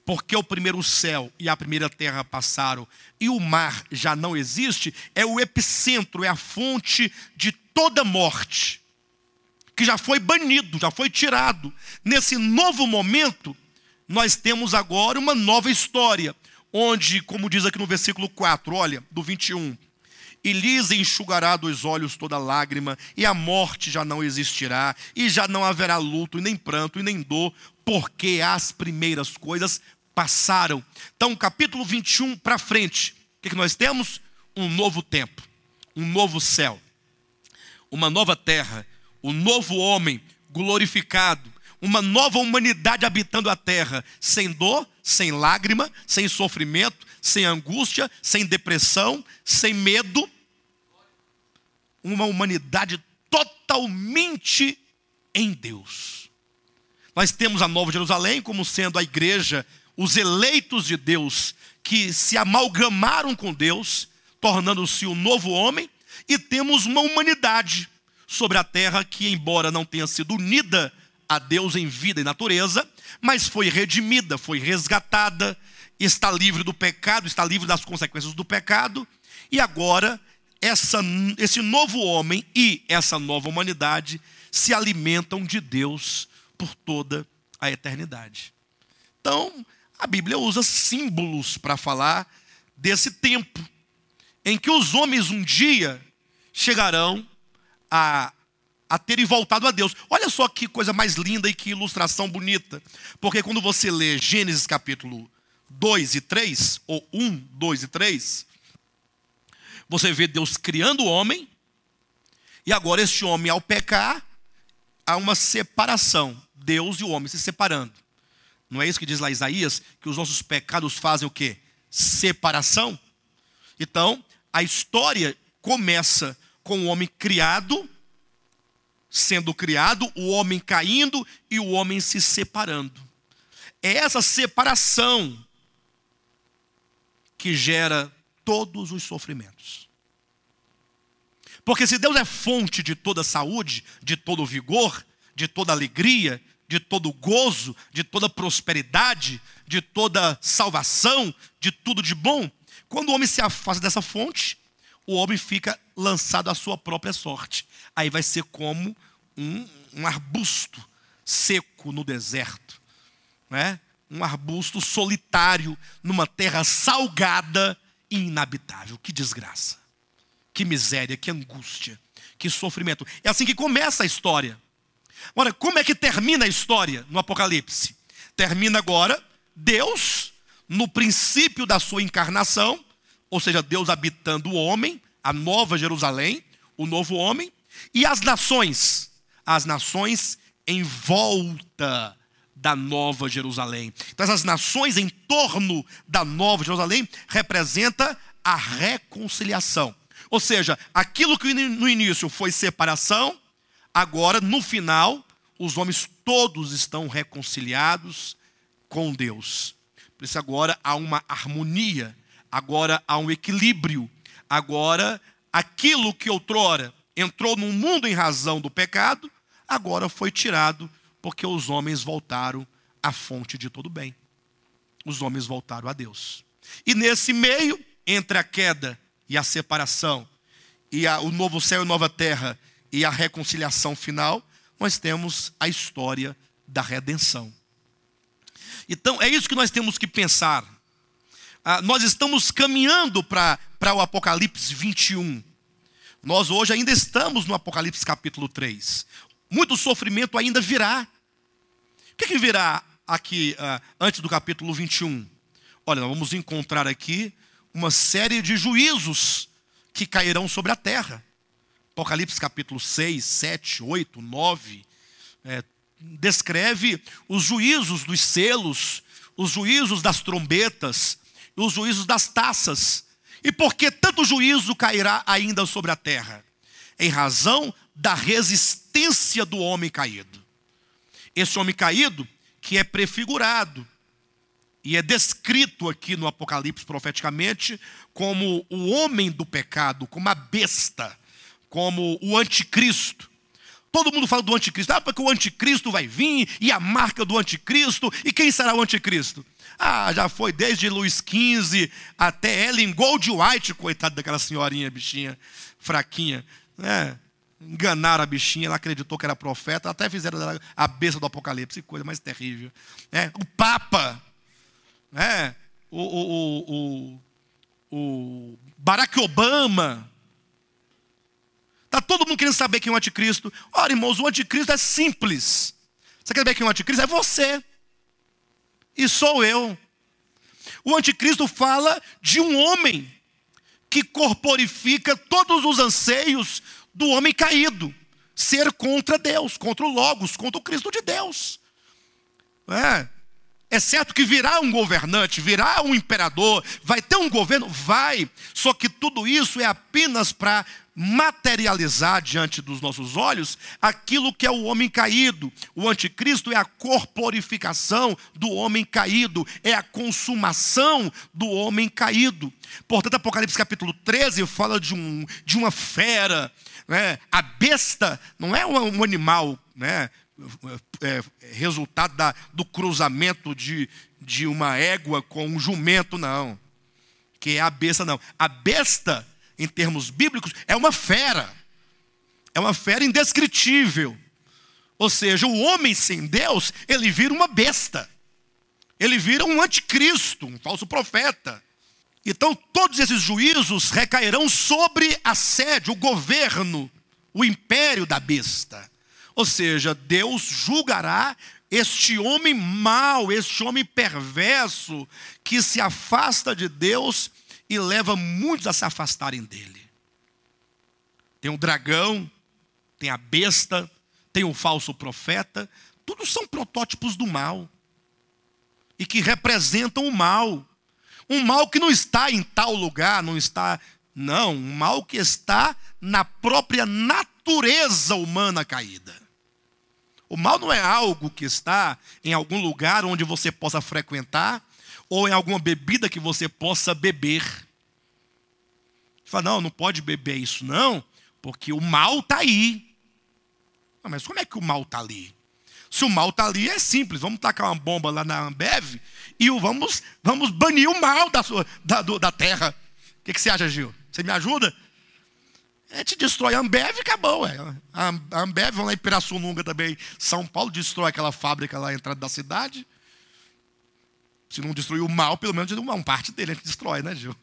[SPEAKER 1] porque o primeiro céu e a primeira terra passaram e o mar já não existe, é o epicentro, é a fonte de toda morte, que já foi banido, já foi tirado. Nesse novo momento, nós temos agora uma nova história, onde, como diz aqui no versículo 4, olha, do 21, e lhes enxugará dos olhos toda lágrima, e a morte já não existirá, e já não haverá luto, e nem pranto, e nem dor, porque as primeiras coisas passaram. Então, capítulo 21 para frente, o que nós temos? Um novo tempo, um novo céu, uma nova terra, um novo homem glorificado, uma nova humanidade habitando a terra, sem dor, sem lágrima, sem sofrimento, sem angústia, sem depressão, sem medo. Uma humanidade totalmente em Deus. Nós temos a Nova Jerusalém como sendo a igreja, os eleitos de Deus, que se amalgamaram com Deus, tornando-se um novo homem, e temos uma humanidade sobre a terra que, embora não tenha sido unida a Deus em vida e natureza, mas foi redimida, foi resgatada, está livre do pecado, está livre das consequências do pecado, e agora esse novo homem e essa nova humanidade se alimentam de Deus por toda a eternidade. Então, a Bíblia usa símbolos para falar desse tempo em que os homens um dia chegarão a terem voltado a Deus. Olha só que coisa mais linda e que ilustração bonita. Porque quando você lê Gênesis capítulo 2 e 3, ou 1, 2 e 3, você vê Deus criando o homem, e agora este homem, ao pecar, há uma separação. Deus e o homem se separando. Não é isso que diz lá Isaías? Que os nossos pecados fazem o quê? Separação. Então, a história começa com o homem criado, sendo criado, o homem caindo e o homem se separando. É essa separação que gera todos os sofrimentos. Porque se Deus é fonte de toda saúde, de todo vigor, de toda alegria, de todo gozo, de toda prosperidade, de toda salvação, de tudo de bom, quando o homem se afasta dessa fonte, o homem fica lançado à sua própria sorte. Aí vai ser como um arbusto seco no deserto, né? Um arbusto solitário numa terra salgada e inabitável. Que desgraça, que miséria, que angústia, que sofrimento. É assim que começa a história. Agora, como é que termina a história no Apocalipse? Termina agora Deus, no princípio da sua encarnação, ou seja, Deus habitando o homem, a nova Jerusalém, o novo homem, e as nações em volta da nova Jerusalém. Então essas nações em torno da nova Jerusalém representa a reconciliação. Ou seja, aquilo que no início foi separação, agora no final os homens todos estão reconciliados com Deus. Por isso agora há uma harmonia, agora há um equilíbrio, agora aquilo que outrora entrou no mundo em razão do pecado, agora foi tirado porque os homens voltaram à fonte de todo bem. Os homens voltaram a Deus. E nesse meio, entre a queda e a separação, e o novo céu e nova terra, e a reconciliação final, nós temos a história da redenção. Então, é isso que nós temos que pensar. Nós estamos caminhando para o Apocalipse 21. Nós hoje ainda estamos no Apocalipse capítulo 3. Muito sofrimento ainda virá. O que virá aqui antes do capítulo 21? Olha, nós vamos encontrar aqui uma série de juízos que cairão sobre a terra. Apocalipse capítulo 6, 7, 8, 9, descreve os juízos dos selos, os juízos das trombetas, os juízos das taças. E por que tanto juízo cairá ainda sobre a terra? Em razão da resistência do homem caído. Esse homem caído que é prefigurado e é descrito aqui no Apocalipse profeticamente como o homem do pecado, como a besta, como o anticristo. Todo mundo fala do anticristo. Porque o anticristo vai vir, e a marca do anticristo. E quem será o anticristo? Já foi desde Luís XV até Ellen Goldwhite, coitada daquela senhorinha, bichinha, fraquinha. Enganaram a bichinha, ela acreditou que era profeta, até fizeram dela a besta do Apocalipse, coisa mais terrível. O Papa, o Barack Obama. Está todo mundo querendo saber quem é o anticristo. Ora, irmãos, o anticristo é simples. Você quer saber quem é o anticristo? É você. E sou eu. O anticristo fala de um homem que corporifica todos os anseios do homem caído. Ser contra Deus, contra o Logos, contra o Cristo de Deus. É certo que virá um governante, virá um imperador, vai ter um governo? Vai. Só que tudo isso é apenas para materializar diante dos nossos olhos aquilo que é o homem caído. O anticristo é a corporificação do homem caído, é a consumação do homem caído. Portanto, Apocalipse capítulo 13 fala de uma fera. A besta não é um animal, resultado do cruzamento de uma égua com um jumento, não. Que é a besta, não. A besta, em termos bíblicos, é uma fera. É uma fera indescritível. Ou seja, o homem sem Deus, ele vira uma besta. Ele vira um anticristo, um falso profeta. Então, todos esses juízos recairão sobre a sede, o governo, o império da besta. Ou seja, Deus julgará este homem mau, este homem perverso, que se afasta de Deus e leva muitos a se afastarem dele. Tem o dragão, tem a besta, tem o falso profeta. Tudo são protótipos do mal. E que representam o mal. Um mal que não está em tal lugar, não, um mal que está na própria natureza humana caída. O mal não é algo que está em algum lugar onde você possa frequentar, ou em alguma bebida que você possa beber. Você fala, não pode beber isso não, porque o mal está aí. Mas como é que o mal está ali? Se o mal está ali, é simples. Vamos tacar uma bomba lá na Ambev e vamos banir o mal da terra. O que você acha, Gil? Você me ajuda? A gente destrói a Ambev e acabou. A Ambev, vamos lá em Pirassununga também. São Paulo destrói aquela fábrica lá na entrada da cidade. Se não destruir o mal, pelo menos uma parte dele a gente destrói, né, Gil?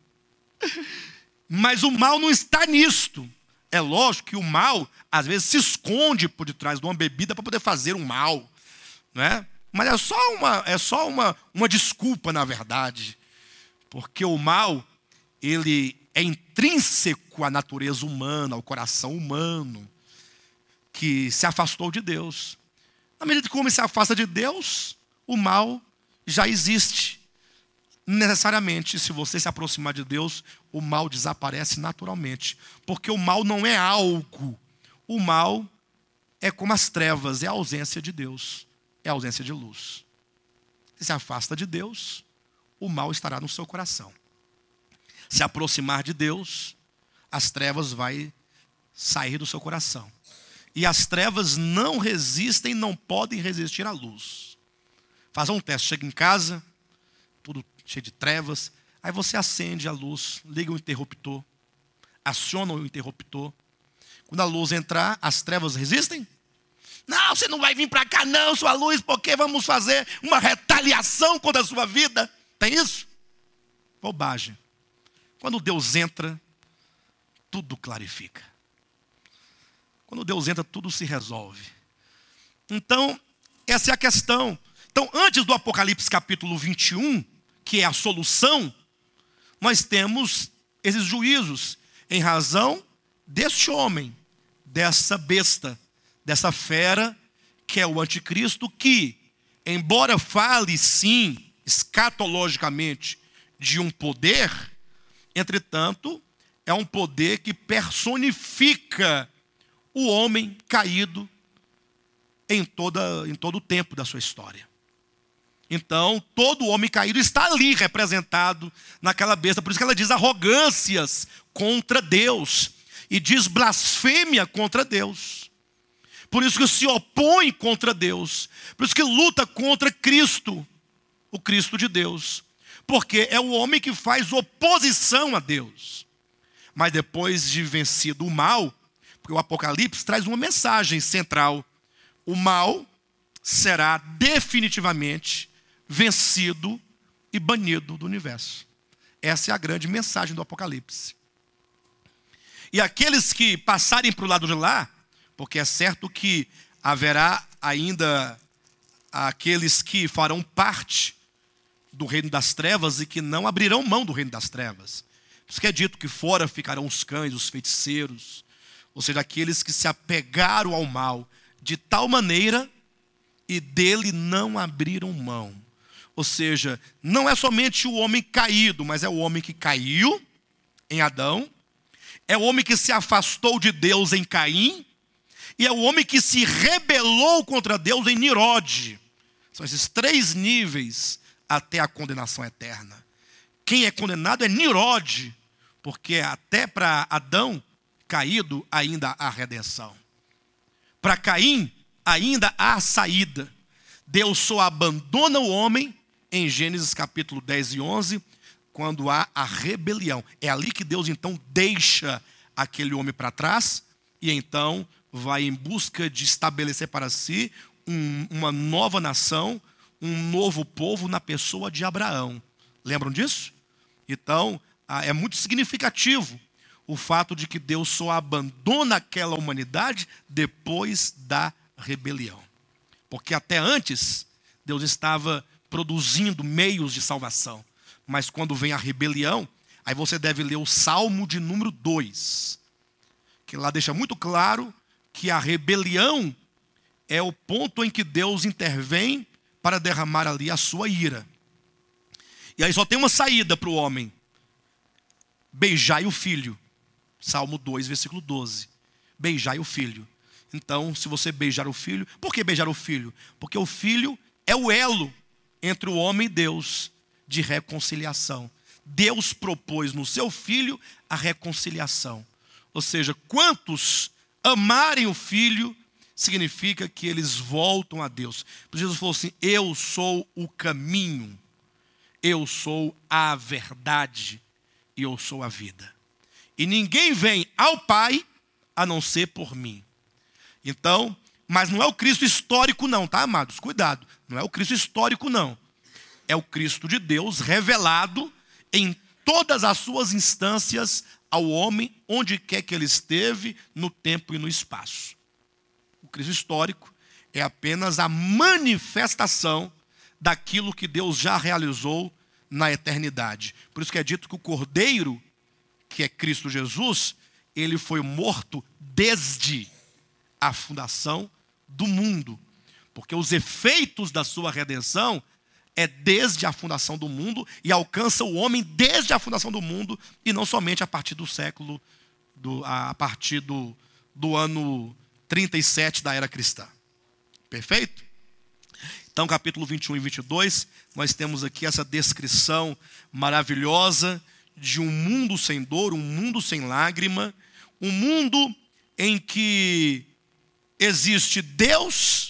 [SPEAKER 1] Mas o mal não está nisto. É lógico que o mal, às vezes, se esconde por detrás de uma bebida para poder fazer um mal. Mas é só uma desculpa, na verdade. Porque o mal, ele é intrínseco à natureza humana, ao coração humano, que se afastou de Deus. Na medida que o homem se afasta de Deus, o mal já existe. Necessariamente, se você se aproximar de Deus, o mal desaparece naturalmente. Porque o mal não é algo. O mal é como as trevas, é a ausência de Deus, é a ausência de luz. Se se afasta de Deus, o mal estará no seu coração. Se aproximar de Deus, as trevas vai sair do seu coração. E as trevas não resistem, não podem resistir à luz. Faz um teste, chega em casa, tudo cheio de trevas, aí você acende a luz, liga o interruptor, aciona o interruptor. Quando a luz entrar, as trevas resistem? Não, você não vai vir para cá não, sua luz, porque vamos fazer uma retaliação contra a sua vida. Tem isso? Bobagem. Quando Deus entra, tudo clarifica. Quando Deus entra, tudo se resolve. Então, essa é a questão. Então, antes do Apocalipse capítulo 21, que é a solução, nós temos esses juízos em razão deste homem, dessa besta, dessa fera, que é o anticristo, que, embora fale sim, escatologicamente, de um poder, entretanto, é um poder que personifica o homem caído em todo o tempo da sua história. Então, todo homem caído está ali representado naquela besta. Por isso que ela diz arrogâncias contra Deus e diz blasfêmia contra Deus. Por isso que se opõe contra Deus. Por isso que luta contra Cristo, o Cristo de Deus. Porque é o homem que faz oposição a Deus. Mas depois de vencido o mal, porque o Apocalipse traz uma mensagem central. O mal será definitivamente vencido e banido do universo. Essa é a grande mensagem do Apocalipse. E aqueles que passarem para o lado de lá, porque é certo que haverá ainda aqueles que farão parte do reino das trevas e que não abrirão mão do reino das trevas. Por isso que é dito que fora ficarão os cães, os feiticeiros, ou seja, aqueles que se apegaram ao mal de tal maneira e dele não abriram mão. Ou seja, não é somente o homem caído, mas é o homem que caiu em Adão, é o homem que se afastou de Deus em Caim, e é o homem que se rebelou contra Deus em Nirode. São esses 3 níveis até a condenação eterna. Quem é condenado é Nirode, porque até para Adão caído ainda há redenção. Para Caim ainda há saída. Deus só abandona o homem em Gênesis capítulo 10 e 11, quando há a rebelião. É ali que Deus então deixa aquele homem para trás e então vai em busca de estabelecer para si uma nova nação, um novo povo na pessoa de Abraão. Lembram disso? Então, é muito significativo o fato de que Deus só abandona aquela humanidade depois da rebelião. Porque até antes, Deus estava produzindo meios de salvação. Mas quando vem a rebelião, aí você deve ler o Salmo de número 2, que lá deixa muito claro que a rebelião é o ponto em que Deus intervém para derramar ali a sua ira. E aí só tem uma saída para o homem: beijai o filho. Salmo 2, versículo 12. Beijai o filho. Então, se você beijar o filho, por que beijar o filho? Porque o filho é o elo entre o homem e Deus de reconciliação. Deus propôs no seu filho a reconciliação. Ou seja, quantos amarem o filho, significa que eles voltam a Deus. Jesus falou assim: eu sou o caminho, eu sou a verdade e eu sou a vida. E ninguém vem ao Pai a não ser por mim. Então, mas não é o Cristo histórico não, tá, amados? Cuidado, não é o Cristo histórico não. É o Cristo de Deus revelado em todas as suas instâncias ao homem, onde quer que ele esteve, no tempo e no espaço. O Cristo histórico é apenas a manifestação daquilo que Deus já realizou na eternidade. Por isso que é dito que o Cordeiro, que é Cristo Jesus, ele foi morto desde a fundação do mundo. Porque os efeitos da sua redenção é desde a fundação do mundo e alcança o homem desde a fundação do mundo e não somente a partir do século, a partir do ano 37 da era cristã. Perfeito? Então, capítulo 21 e 22, nós temos aqui essa descrição maravilhosa de um mundo sem dor, um mundo sem lágrima, um mundo em que existe Deus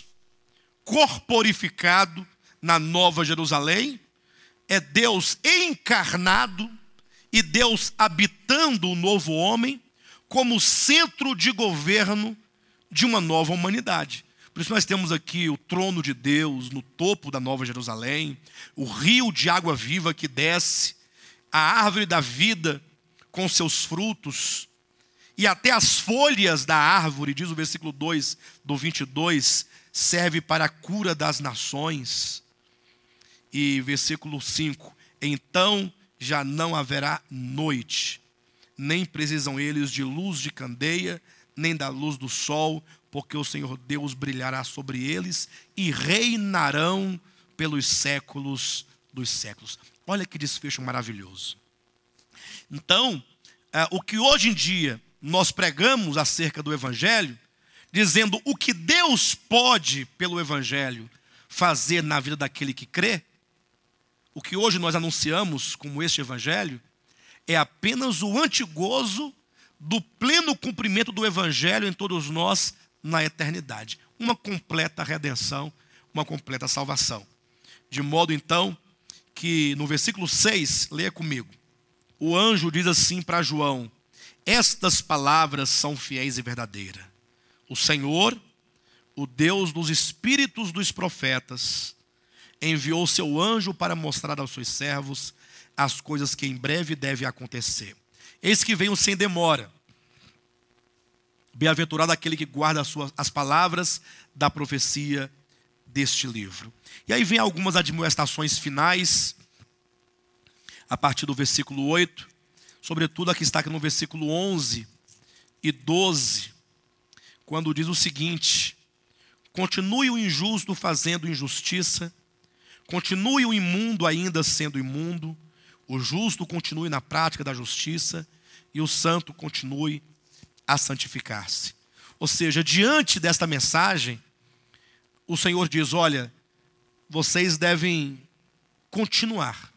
[SPEAKER 1] corporificado na Nova Jerusalém, é Deus encarnado e Deus habitando o novo homem como centro de governo de uma nova humanidade. Por isso nós temos aqui o trono de Deus no topo da Nova Jerusalém, o rio de água viva que desce, a árvore da vida com seus frutos, e até as folhas da árvore, diz o versículo 2 do 22, serve para a cura das nações. E versículo 5, então já não haverá noite, nem precisam eles de luz de candeia, nem da luz do sol, porque o Senhor Deus brilhará sobre eles e reinarão pelos séculos dos séculos. Olha que desfecho maravilhoso. Então, o que hoje em dia nós pregamos acerca do Evangelho, dizendo o que Deus pode, pelo Evangelho, fazer na vida daquele que crê, o que hoje nós anunciamos como este Evangelho, é apenas o antigozo do pleno cumprimento do Evangelho em todos nós na eternidade. Uma completa redenção, uma completa salvação. De modo então que no versículo 6, leia comigo. O anjo diz assim para João: estas palavras são fiéis e verdadeiras. O Senhor, o Deus dos espíritos dos profetas, enviou seu anjo para mostrar aos seus servos as coisas que em breve devem acontecer. Eis que venho sem demora. Bem-aventurado aquele que guarda as palavras da profecia deste livro. E aí vem algumas admoestações finais, a partir do versículo 8, sobretudo aqui está aqui no versículo 11 e 12, quando diz o seguinte: continue o injusto fazendo injustiça, continue o imundo ainda sendo imundo, o justo continue na prática da justiça e o santo continue a santificar-se. Ou seja, diante desta mensagem, o Senhor diz: olha, vocês devem continuar.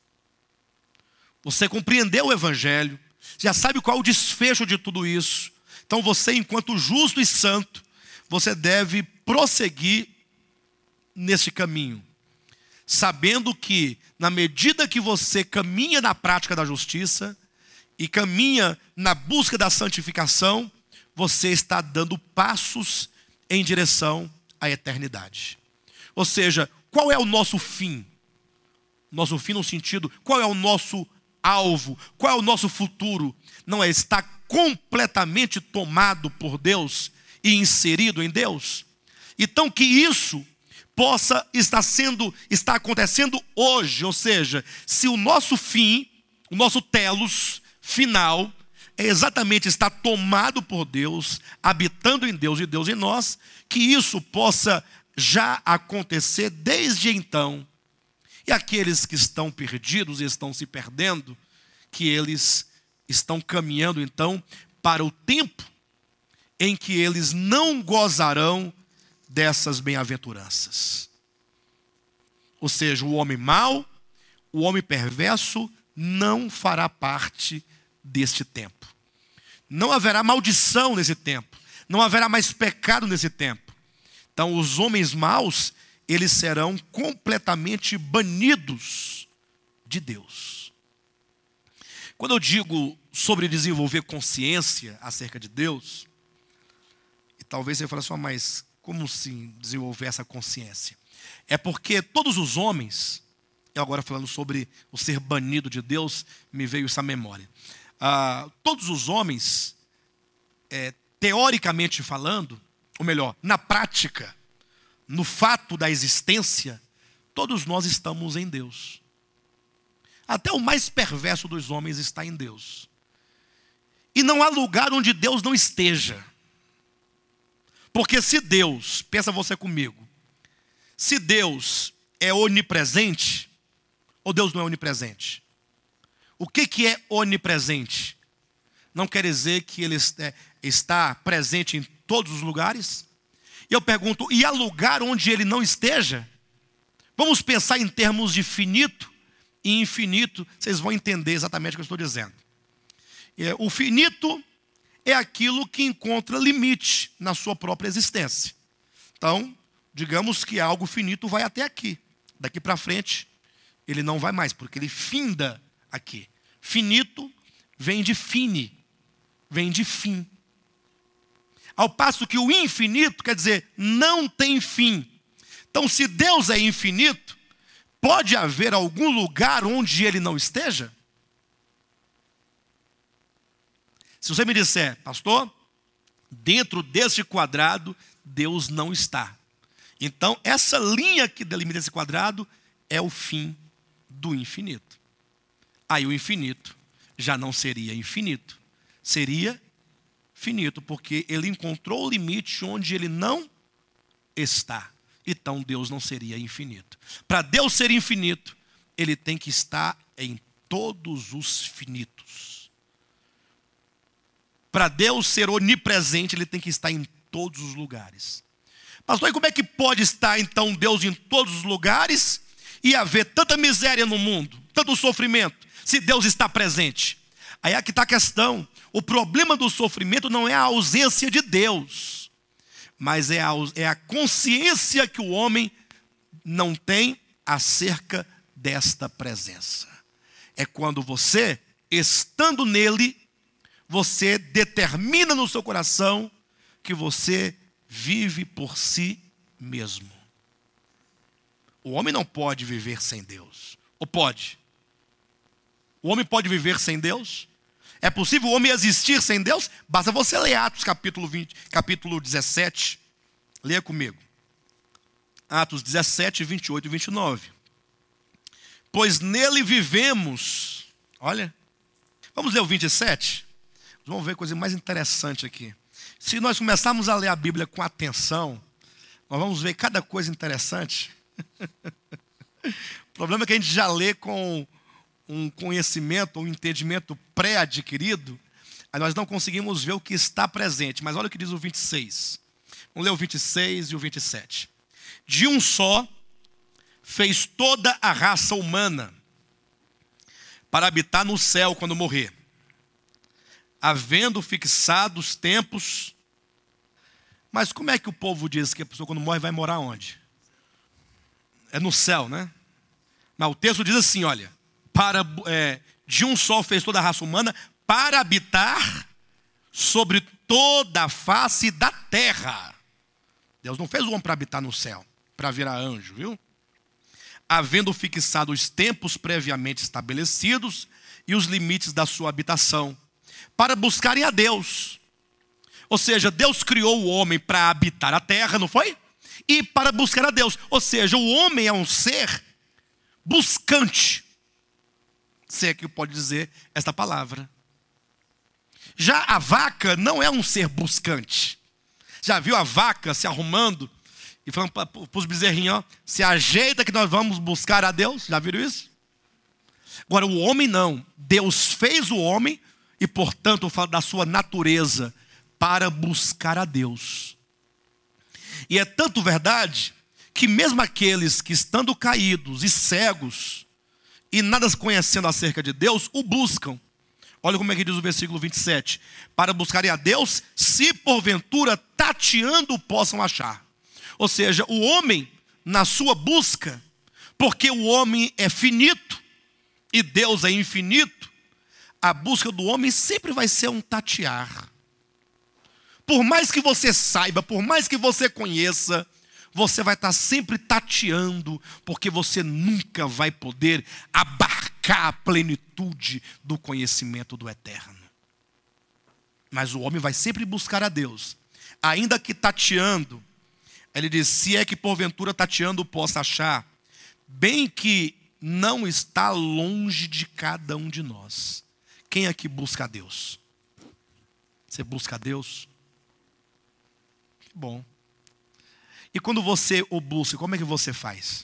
[SPEAKER 1] Você compreendeu o Evangelho, já sabe qual é o desfecho de tudo isso. Então você, enquanto justo e santo, você deve prosseguir neste caminho, sabendo que na medida que você caminha na prática da justiça e caminha na busca da santificação, você está dando passos em direção à eternidade. Ou seja, qual é o nosso fim? Nosso fim no sentido, qual é o nosso alvo? Qual é o nosso futuro? Não é estar completamente tomado por Deus e inserido em Deus? Então que isso possa estar acontecendo hoje. Ou seja, se o nosso fim, o nosso telos final é exatamente estar tomado por Deus, habitando em Deus e Deus em nós, que isso possa já acontecer desde então. E aqueles que estão perdidos e estão se perdendo, que eles estão caminhando então para o tempo em que eles não gozarão dessas bem-aventuranças. Ou seja, o homem mau, o homem perverso não fará parte deste tempo. Não haverá maldição nesse tempo. Não haverá mais pecado nesse tempo. Então os homens maus, eles serão completamente banidos de Deus. Quando eu digo sobre desenvolver consciência acerca de Deus, e talvez você fale assim: mas como assim desenvolver essa consciência? É porque todos os homens, e agora falando sobre o ser banido de Deus, me veio essa memória. Todos os homens, teoricamente falando, ou melhor, na prática, no fato da existência, todos nós estamos em Deus. Até o mais perverso dos homens está em Deus. E não há lugar onde Deus não esteja. Porque se Deus, pensa você comigo, se Deus é onipresente, ou Deus não é onipresente? O que é onipresente? Não quer dizer que Ele está presente em todos os lugares? E eu pergunto, e há lugar onde Ele não esteja? Vamos pensar em termos de finito e infinito, vocês vão entender exatamente o que eu estou dizendo. O finito é aquilo que encontra limite na sua própria existência. Então, digamos que algo finito vai até aqui. Daqui para frente, ele não vai mais, porque ele finda aqui. Finito vem de fine, vem de fim. Ao passo que o infinito quer dizer não tem fim. Então, se Deus é infinito, pode haver algum lugar onde Ele não esteja? Se você me disser, pastor, dentro desse quadrado, Deus não está. Então, essa linha que delimita esse quadrado é o fim do infinito. Aí o infinito já não seria infinito, seria finito, porque ele encontrou o limite onde ele não está. Então Deus não seria infinito. Para Deus ser infinito, ele tem que estar em todos os finitos. Para Deus ser onipresente, ele tem que estar em todos os lugares. Pastor, e como é que pode estar então Deus em todos os lugares e haver tanta miséria no mundo, tanto sofrimento, se Deus está presente? Aí aqui está a questão. O problema do sofrimento não é a ausência de Deus. mas é a consciência que o homem não tem acerca desta presença. É quando você, estando nele, você determina no seu coração que você vive por si mesmo. O homem não pode viver sem Deus. Ou pode? O homem pode viver sem Deus? É possível o homem existir sem Deus? Basta você ler Atos capítulo 17. Leia comigo. Atos 17, 28 e 29. Pois nele vivemos. Olha. Vamos ler o 27? Vamos ver coisa mais interessante aqui. Se nós começarmos a ler a Bíblia com atenção, nós vamos ver cada coisa interessante. O problema é que a gente já lê com um conhecimento, um entendimento pré-adquirido, aí nós não conseguimos ver o que está presente. Mas olha o que diz o 26. Vamos ler o 26 e o 27. De um só fez toda a raça humana para habitar no céu quando morrer, havendo fixado os tempos. Mas como é que o povo diz que a pessoa quando morre vai morar onde? É no céu, né? Mas o texto diz assim, olha, de um só fez toda a raça humana para habitar sobre toda a face da terra. Deus não fez o homem para habitar no céu, para virar anjo, viu? Havendo fixado os tempos previamente estabelecidos e os limites da sua habitação, para buscarem a Deus. Ou seja, Deus criou o homem para habitar a terra, não foi? E para buscar a Deus. Ou seja, o homem é um ser buscante. Se é que pode dizer esta palavra. Já a vaca não é um ser buscante. Já viu a vaca se arrumando e falando para os bezerrinhos, ó, se ajeita que nós vamos buscar a Deus? Já viram isso? Agora o homem não. Deus fez o homem e portanto fala da sua natureza para buscar a Deus. E é tanto verdade que mesmo aqueles que estando caídos e cegos e nada conhecendo acerca de Deus, o buscam. Olha como é que diz o versículo 27. Para buscarem a Deus, se porventura tateando possam achar. Ou seja, o homem na sua busca, porque o homem é finito e Deus é infinito, a busca do homem sempre vai ser um tatear. Por mais que você saiba, por mais que você conheça, você vai estar sempre tateando, porque você nunca vai poder abarcar a plenitude do conhecimento do eterno. Mas o homem vai sempre buscar a Deus, ainda que tateando. Ele diz, se é que porventura tateando possa achar, bem que não está longe de cada um de nós. Quem aqui busca a Deus? Você busca a Deus? Que bom. E quando você o busca, como é que você faz?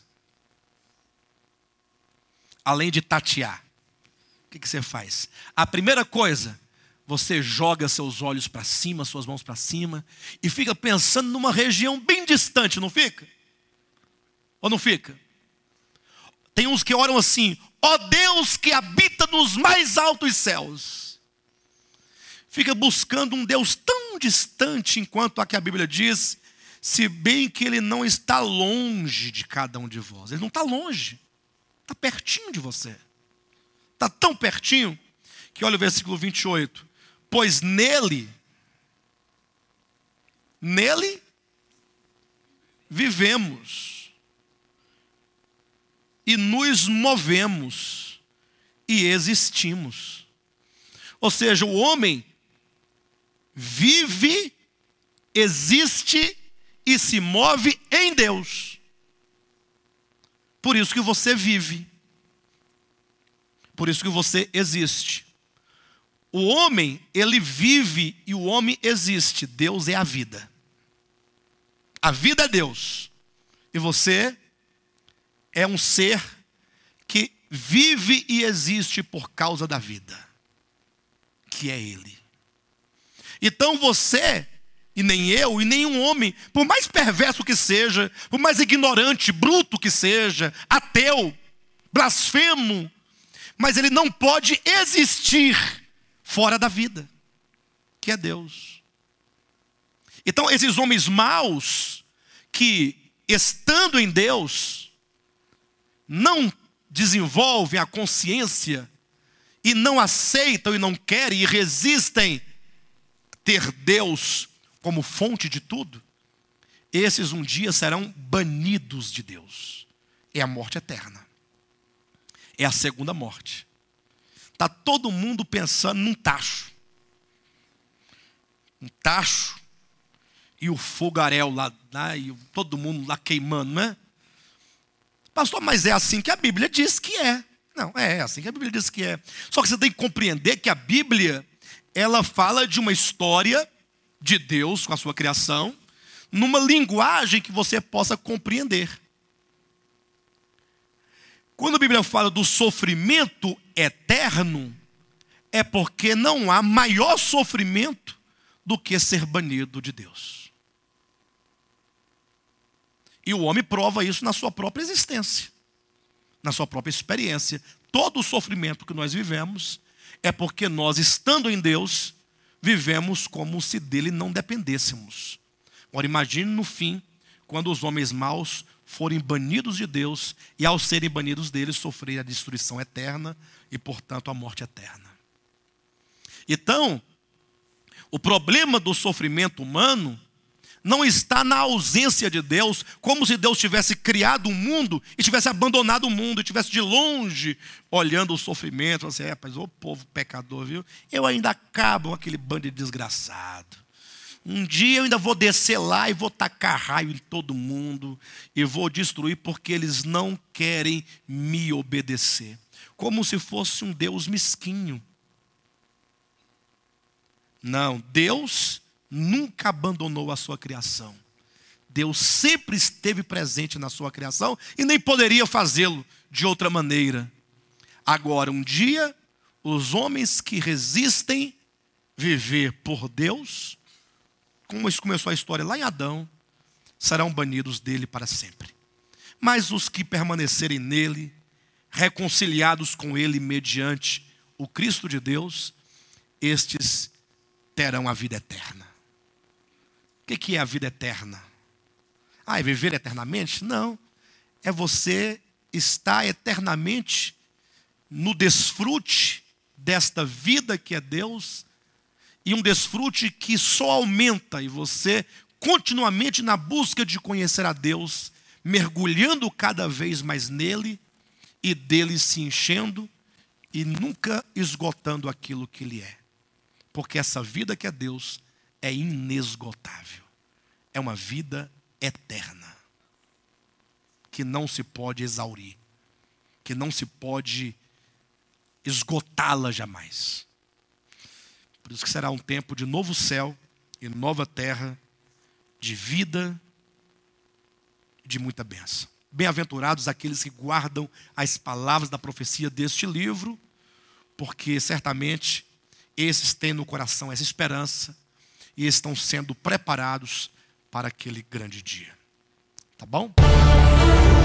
[SPEAKER 1] Além de tatear, o que você faz? A primeira coisa, você joga seus olhos para cima, suas mãos para cima, e fica pensando numa região bem distante, não fica? Ou não fica? Tem uns que oram assim, ó Deus que habita nos mais altos céus. Fica buscando um Deus tão distante, enquanto a que a Bíblia diz, se bem que ele não está longe de cada um de vós. Ele não está longe, está pertinho de você. Está tão pertinho, que olha o versículo 28. Pois nele vivemos e nos movemos e existimos. Ou seja, o homem vive, existe e se move em Deus. Por isso que você vive. Por isso que você existe. O homem, ele vive e o homem existe. Deus é a vida. A vida é Deus. E você é um ser que vive e existe por causa da vida, que é Ele. Então você, e nem eu, e nenhum homem, por mais perverso que seja, por mais ignorante, bruto que seja, ateu, blasfemo, mas ele não pode existir fora da vida, que é Deus. Então, esses homens maus, que estando em Deus, não desenvolvem a consciência, e não aceitam e não querem e resistem ter Deus como fonte de tudo, esses um dia serão banidos de Deus. É a morte eterna. É a segunda morte. Está todo mundo pensando num tacho. Um tacho e o fogaréu lá e todo mundo lá queimando, não é? Pastor, mas é assim que a Bíblia diz que é. Não, é assim que a Bíblia diz que é. Só que você tem que compreender que a Bíblia, ela fala de uma história de Deus com a sua criação, numa linguagem que você possa compreender. Quando a Bíblia fala do sofrimento eterno, é porque não há maior sofrimento do que ser banido de Deus. E o homem prova isso na sua própria existência, na sua própria experiência. Todo o sofrimento que nós vivemos é porque nós, estando em Deus, vivemos como se dele não dependêssemos. Agora imagine no fim, quando os homens maus forem banidos de Deus e ao serem banidos dele, sofrerem a destruição eterna e, portanto, a morte eterna. Então, o problema do sofrimento humano não está na ausência de Deus, como se Deus tivesse criado um mundo e tivesse abandonado o mundo, e tivesse de longe olhando o sofrimento, assim, rapaz, ô povo pecador, viu? Eu ainda acabo com aquele bando de desgraçado. Um dia eu ainda vou descer lá e vou tacar raio em todo mundo e vou destruir porque eles não querem me obedecer. Como se fosse um Deus mesquinho. Não, Deus nunca abandonou a sua criação. Deus sempre esteve presente na sua criação e nem poderia fazê-lo de outra maneira. Agora, um dia, os homens que resistem viver por Deus, como isso começou a história lá em Adão, serão banidos dele para sempre. Mas os que permanecerem nele, reconciliados com ele mediante o Cristo de Deus, estes terão a vida eterna. O que é a vida eterna? É viver eternamente? Não. É você estar eternamente no desfrute desta vida que é Deus, e um desfrute que só aumenta, e você continuamente na busca de conhecer a Deus, mergulhando cada vez mais nele, e dele se enchendo, e nunca esgotando aquilo que ele é. Porque essa vida que é Deus é inesgotável. É uma vida eterna, que não se pode exaurir, que não se pode esgotá-la jamais. Por isso que será um tempo de novo céu e nova terra, de vida e de muita bênção. Bem-aventurados aqueles que guardam as palavras da profecia deste livro, porque certamente esses têm no coração essa esperança e estão sendo preparados para aquele grande dia. Tá bom?